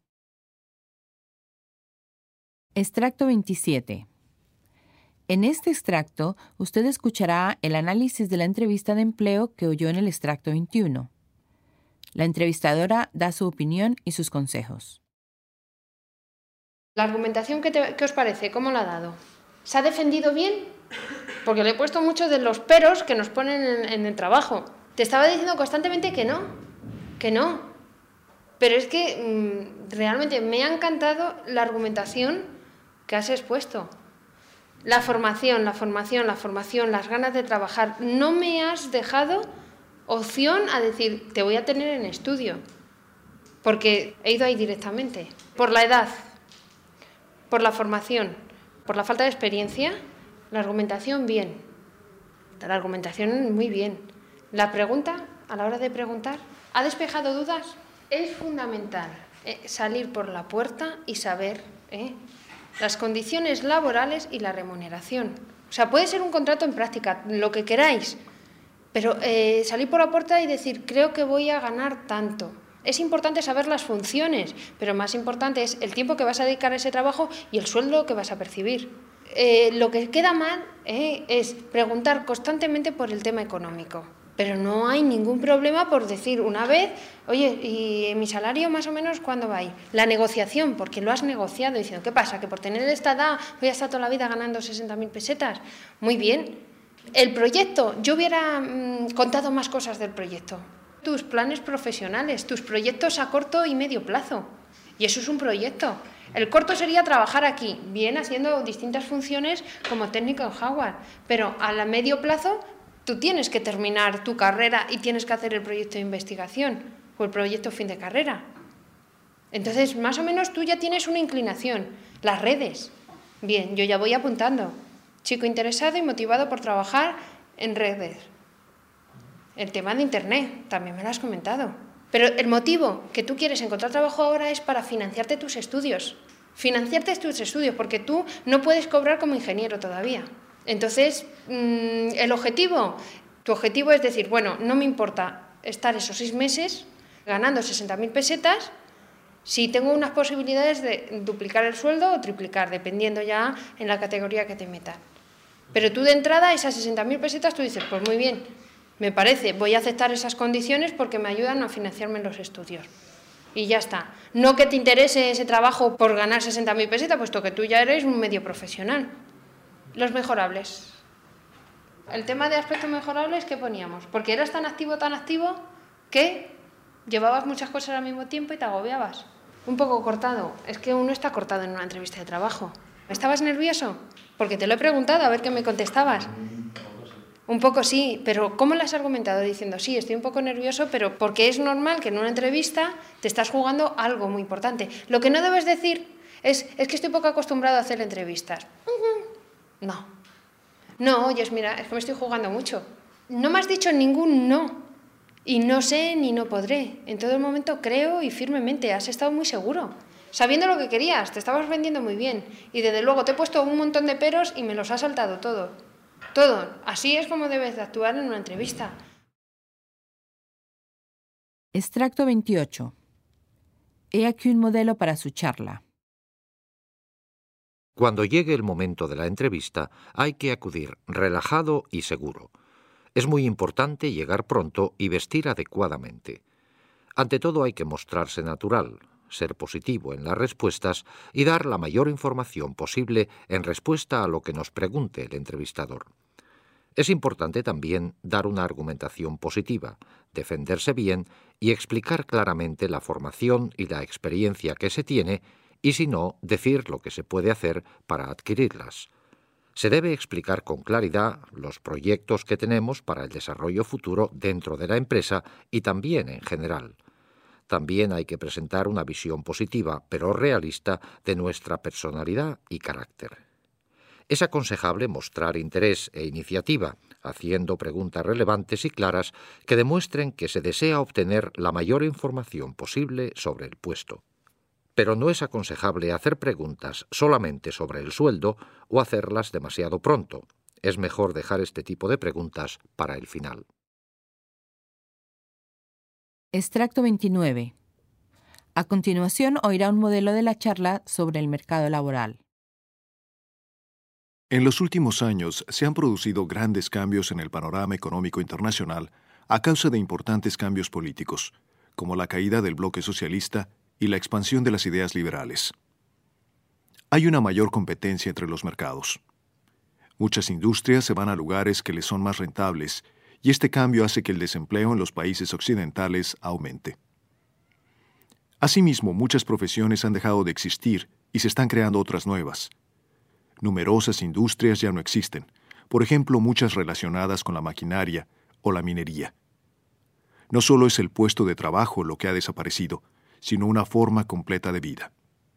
Extracto 27. En este extracto, usted escuchará el análisis de la entrevista de empleo que oyó en el extracto 21. La entrevistadora da su opinión y sus consejos. La argumentación, ¿qué os parece? ¿Cómo la ha dado? ¿Se ha defendido bien? Porque le he puesto muchos de los peros que nos ponen en el trabajo. Te estaba diciendo constantemente que no. Pero es que realmente me ha encantado la argumentación que has expuesto. La formación, las ganas de trabajar. No me has dejado opción a decir, te voy a tener en estudio. Porque he ido ahí directamente. Por la edad, por la formación, por la falta de experiencia, la argumentación bien. La argumentación muy bien. La pregunta, a la hora de preguntar, ¿ha despejado dudas? Es fundamental salir por la puerta y saber las condiciones laborales y la remuneración. O sea, puede ser un contrato en práctica, lo que queráis, pero salir por la puerta y decir, creo que voy a ganar tanto. Es importante saber las funciones, pero más importante es el tiempo que vas a dedicar a ese trabajo y el sueldo que vas a percibir. Lo que queda mal es preguntar constantemente por el tema económico. Pero no hay ningún problema por decir una vez, oye, ¿y mi salario más o menos cuándo va a ir? La negociación, porque lo has negociado diciendo, ¿qué pasa? ¿Que por tener esta edad voy a estar toda la vida ganando 60.000 pesetas? Muy bien. El proyecto, yo hubiera contado más cosas del proyecto. tus planes profesionales, tus proyectos a corto y medio plazo. Y eso es un proyecto. El corto sería trabajar aquí, bien haciendo distintas funciones como técnico en hardware, pero a medio plazo tú tienes que terminar tu carrera y tienes que hacer el proyecto de investigación o el proyecto fin de carrera. Entonces, más o menos tú ya tienes una inclinación. Las redes. Bien, yo ya voy apuntando. Chico interesado y motivado por trabajar en redes. El tema de Internet, también me lo has comentado. Pero el motivo que tú quieres encontrar trabajo ahora es para financiarte tus estudios. Financiarte tus estudios, porque tú no puedes cobrar como ingeniero todavía. Entonces, el objetivo, tu objetivo es decir, bueno, no me importa estar esos 6 meses ganando 60.000 pesetas si tengo unas posibilidades de duplicar el sueldo o triplicar, dependiendo ya en la categoría que te metan. Pero tú de entrada, esas 60.000 pesetas, tú dices, pues muy bien, me parece, voy a aceptar esas condiciones porque me ayudan a financiarme los estudios. Y ya está. No que te interese ese trabajo por ganar 60.000 pesetas, puesto que tú ya eres un medio profesional. Los mejorables. El tema de aspectos mejorables, ¿qué poníamos? Porque eras tan activo que llevabas muchas cosas al mismo tiempo y te agobiabas. Un poco cortado. Es que uno está cortado en una entrevista de trabajo. ¿Estabas nervioso? Porque te lo he preguntado, a ver qué me contestabas. Un poco sí, pero ¿cómo lo has argumentado? Diciendo, sí, estoy un poco nervioso, pero porque es normal que en una entrevista te estás jugando algo muy importante. Lo que no debes decir es que estoy poco acostumbrado a hacer entrevistas. No. No, oyes, mira, es que me estoy jugando mucho. No me has dicho ningún no. Y no sé ni no podré. En todo el momento creo y firmemente, has estado muy seguro. Sabiendo lo que querías, te estabas vendiendo muy bien. Y desde luego te he puesto un montón de peros y me los has saltado todo. Todo. Así es como debes de actuar en una entrevista. Extracto 28. He aquí un modelo para su charla. Cuando llegue el momento de la entrevista, hay que acudir relajado y seguro. Es muy importante llegar pronto y vestir adecuadamente. Ante todo hay que mostrarse natural, ser positivo en las respuestas y dar la mayor información posible en respuesta a lo que nos pregunte el entrevistador. Es importante también dar una argumentación positiva, defenderse bien y explicar claramente la formación y la experiencia que se tiene y, si no, decir lo que se puede hacer para adquirirlas. Se debe explicar con claridad los proyectos que tenemos para el desarrollo futuro dentro de la empresa y también en general. También hay que presentar una visión positiva, pero realista, de nuestra personalidad y carácter. Es aconsejable mostrar interés e iniciativa, haciendo preguntas relevantes y claras que demuestren que se desea obtener la mayor información posible sobre el puesto. Pero no es aconsejable hacer preguntas solamente sobre el sueldo o hacerlas demasiado pronto. Es mejor dejar este tipo de preguntas para el final. Extracto 29. A continuación oirá un modelo de la charla sobre el mercado laboral. En los últimos años se han producido grandes cambios en el panorama económico internacional a causa de importantes cambios políticos, como la caída del bloque socialista y la expansión de las ideas liberales. Hay una mayor competencia entre los mercados. Muchas industrias se van a lugares que les son más rentables y este cambio hace que el desempleo en los países occidentales aumente. Asimismo, muchas profesiones han dejado de existir y se están creando otras nuevas. Numerosas industrias ya no existen, por ejemplo, muchas relacionadas con la maquinaria o la minería. No solo es el puesto de trabajo lo que ha desaparecido, sino una forma completa de vida.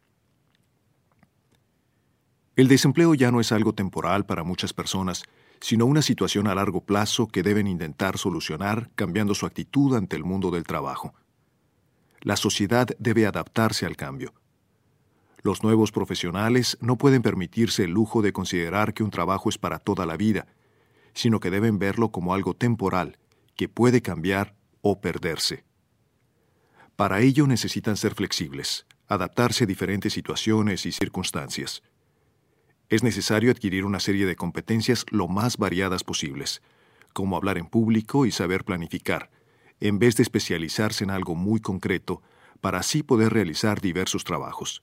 El desempleo ya no es algo temporal para muchas personas, sino una situación a largo plazo que deben intentar solucionar cambiando su actitud ante el mundo del trabajo. La sociedad debe adaptarse al cambio. Los nuevos profesionales no pueden permitirse el lujo de considerar que un trabajo es para toda la vida, sino que deben verlo como algo temporal, que puede cambiar o perderse. Para ello necesitan ser flexibles, adaptarse a diferentes situaciones y circunstancias. Es necesario adquirir una serie de competencias lo más variadas posibles, como hablar en público y saber planificar, en vez de especializarse en algo muy concreto, para así poder realizar diversos trabajos.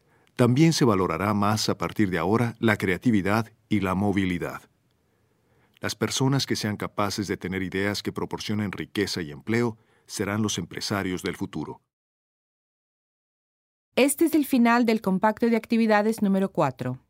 También se valorará más a partir de ahora la creatividad y la movilidad. Las personas que sean capaces de tener ideas que proporcionen riqueza y empleo serán los empresarios del futuro. Este es el final del compacto de actividades número 4.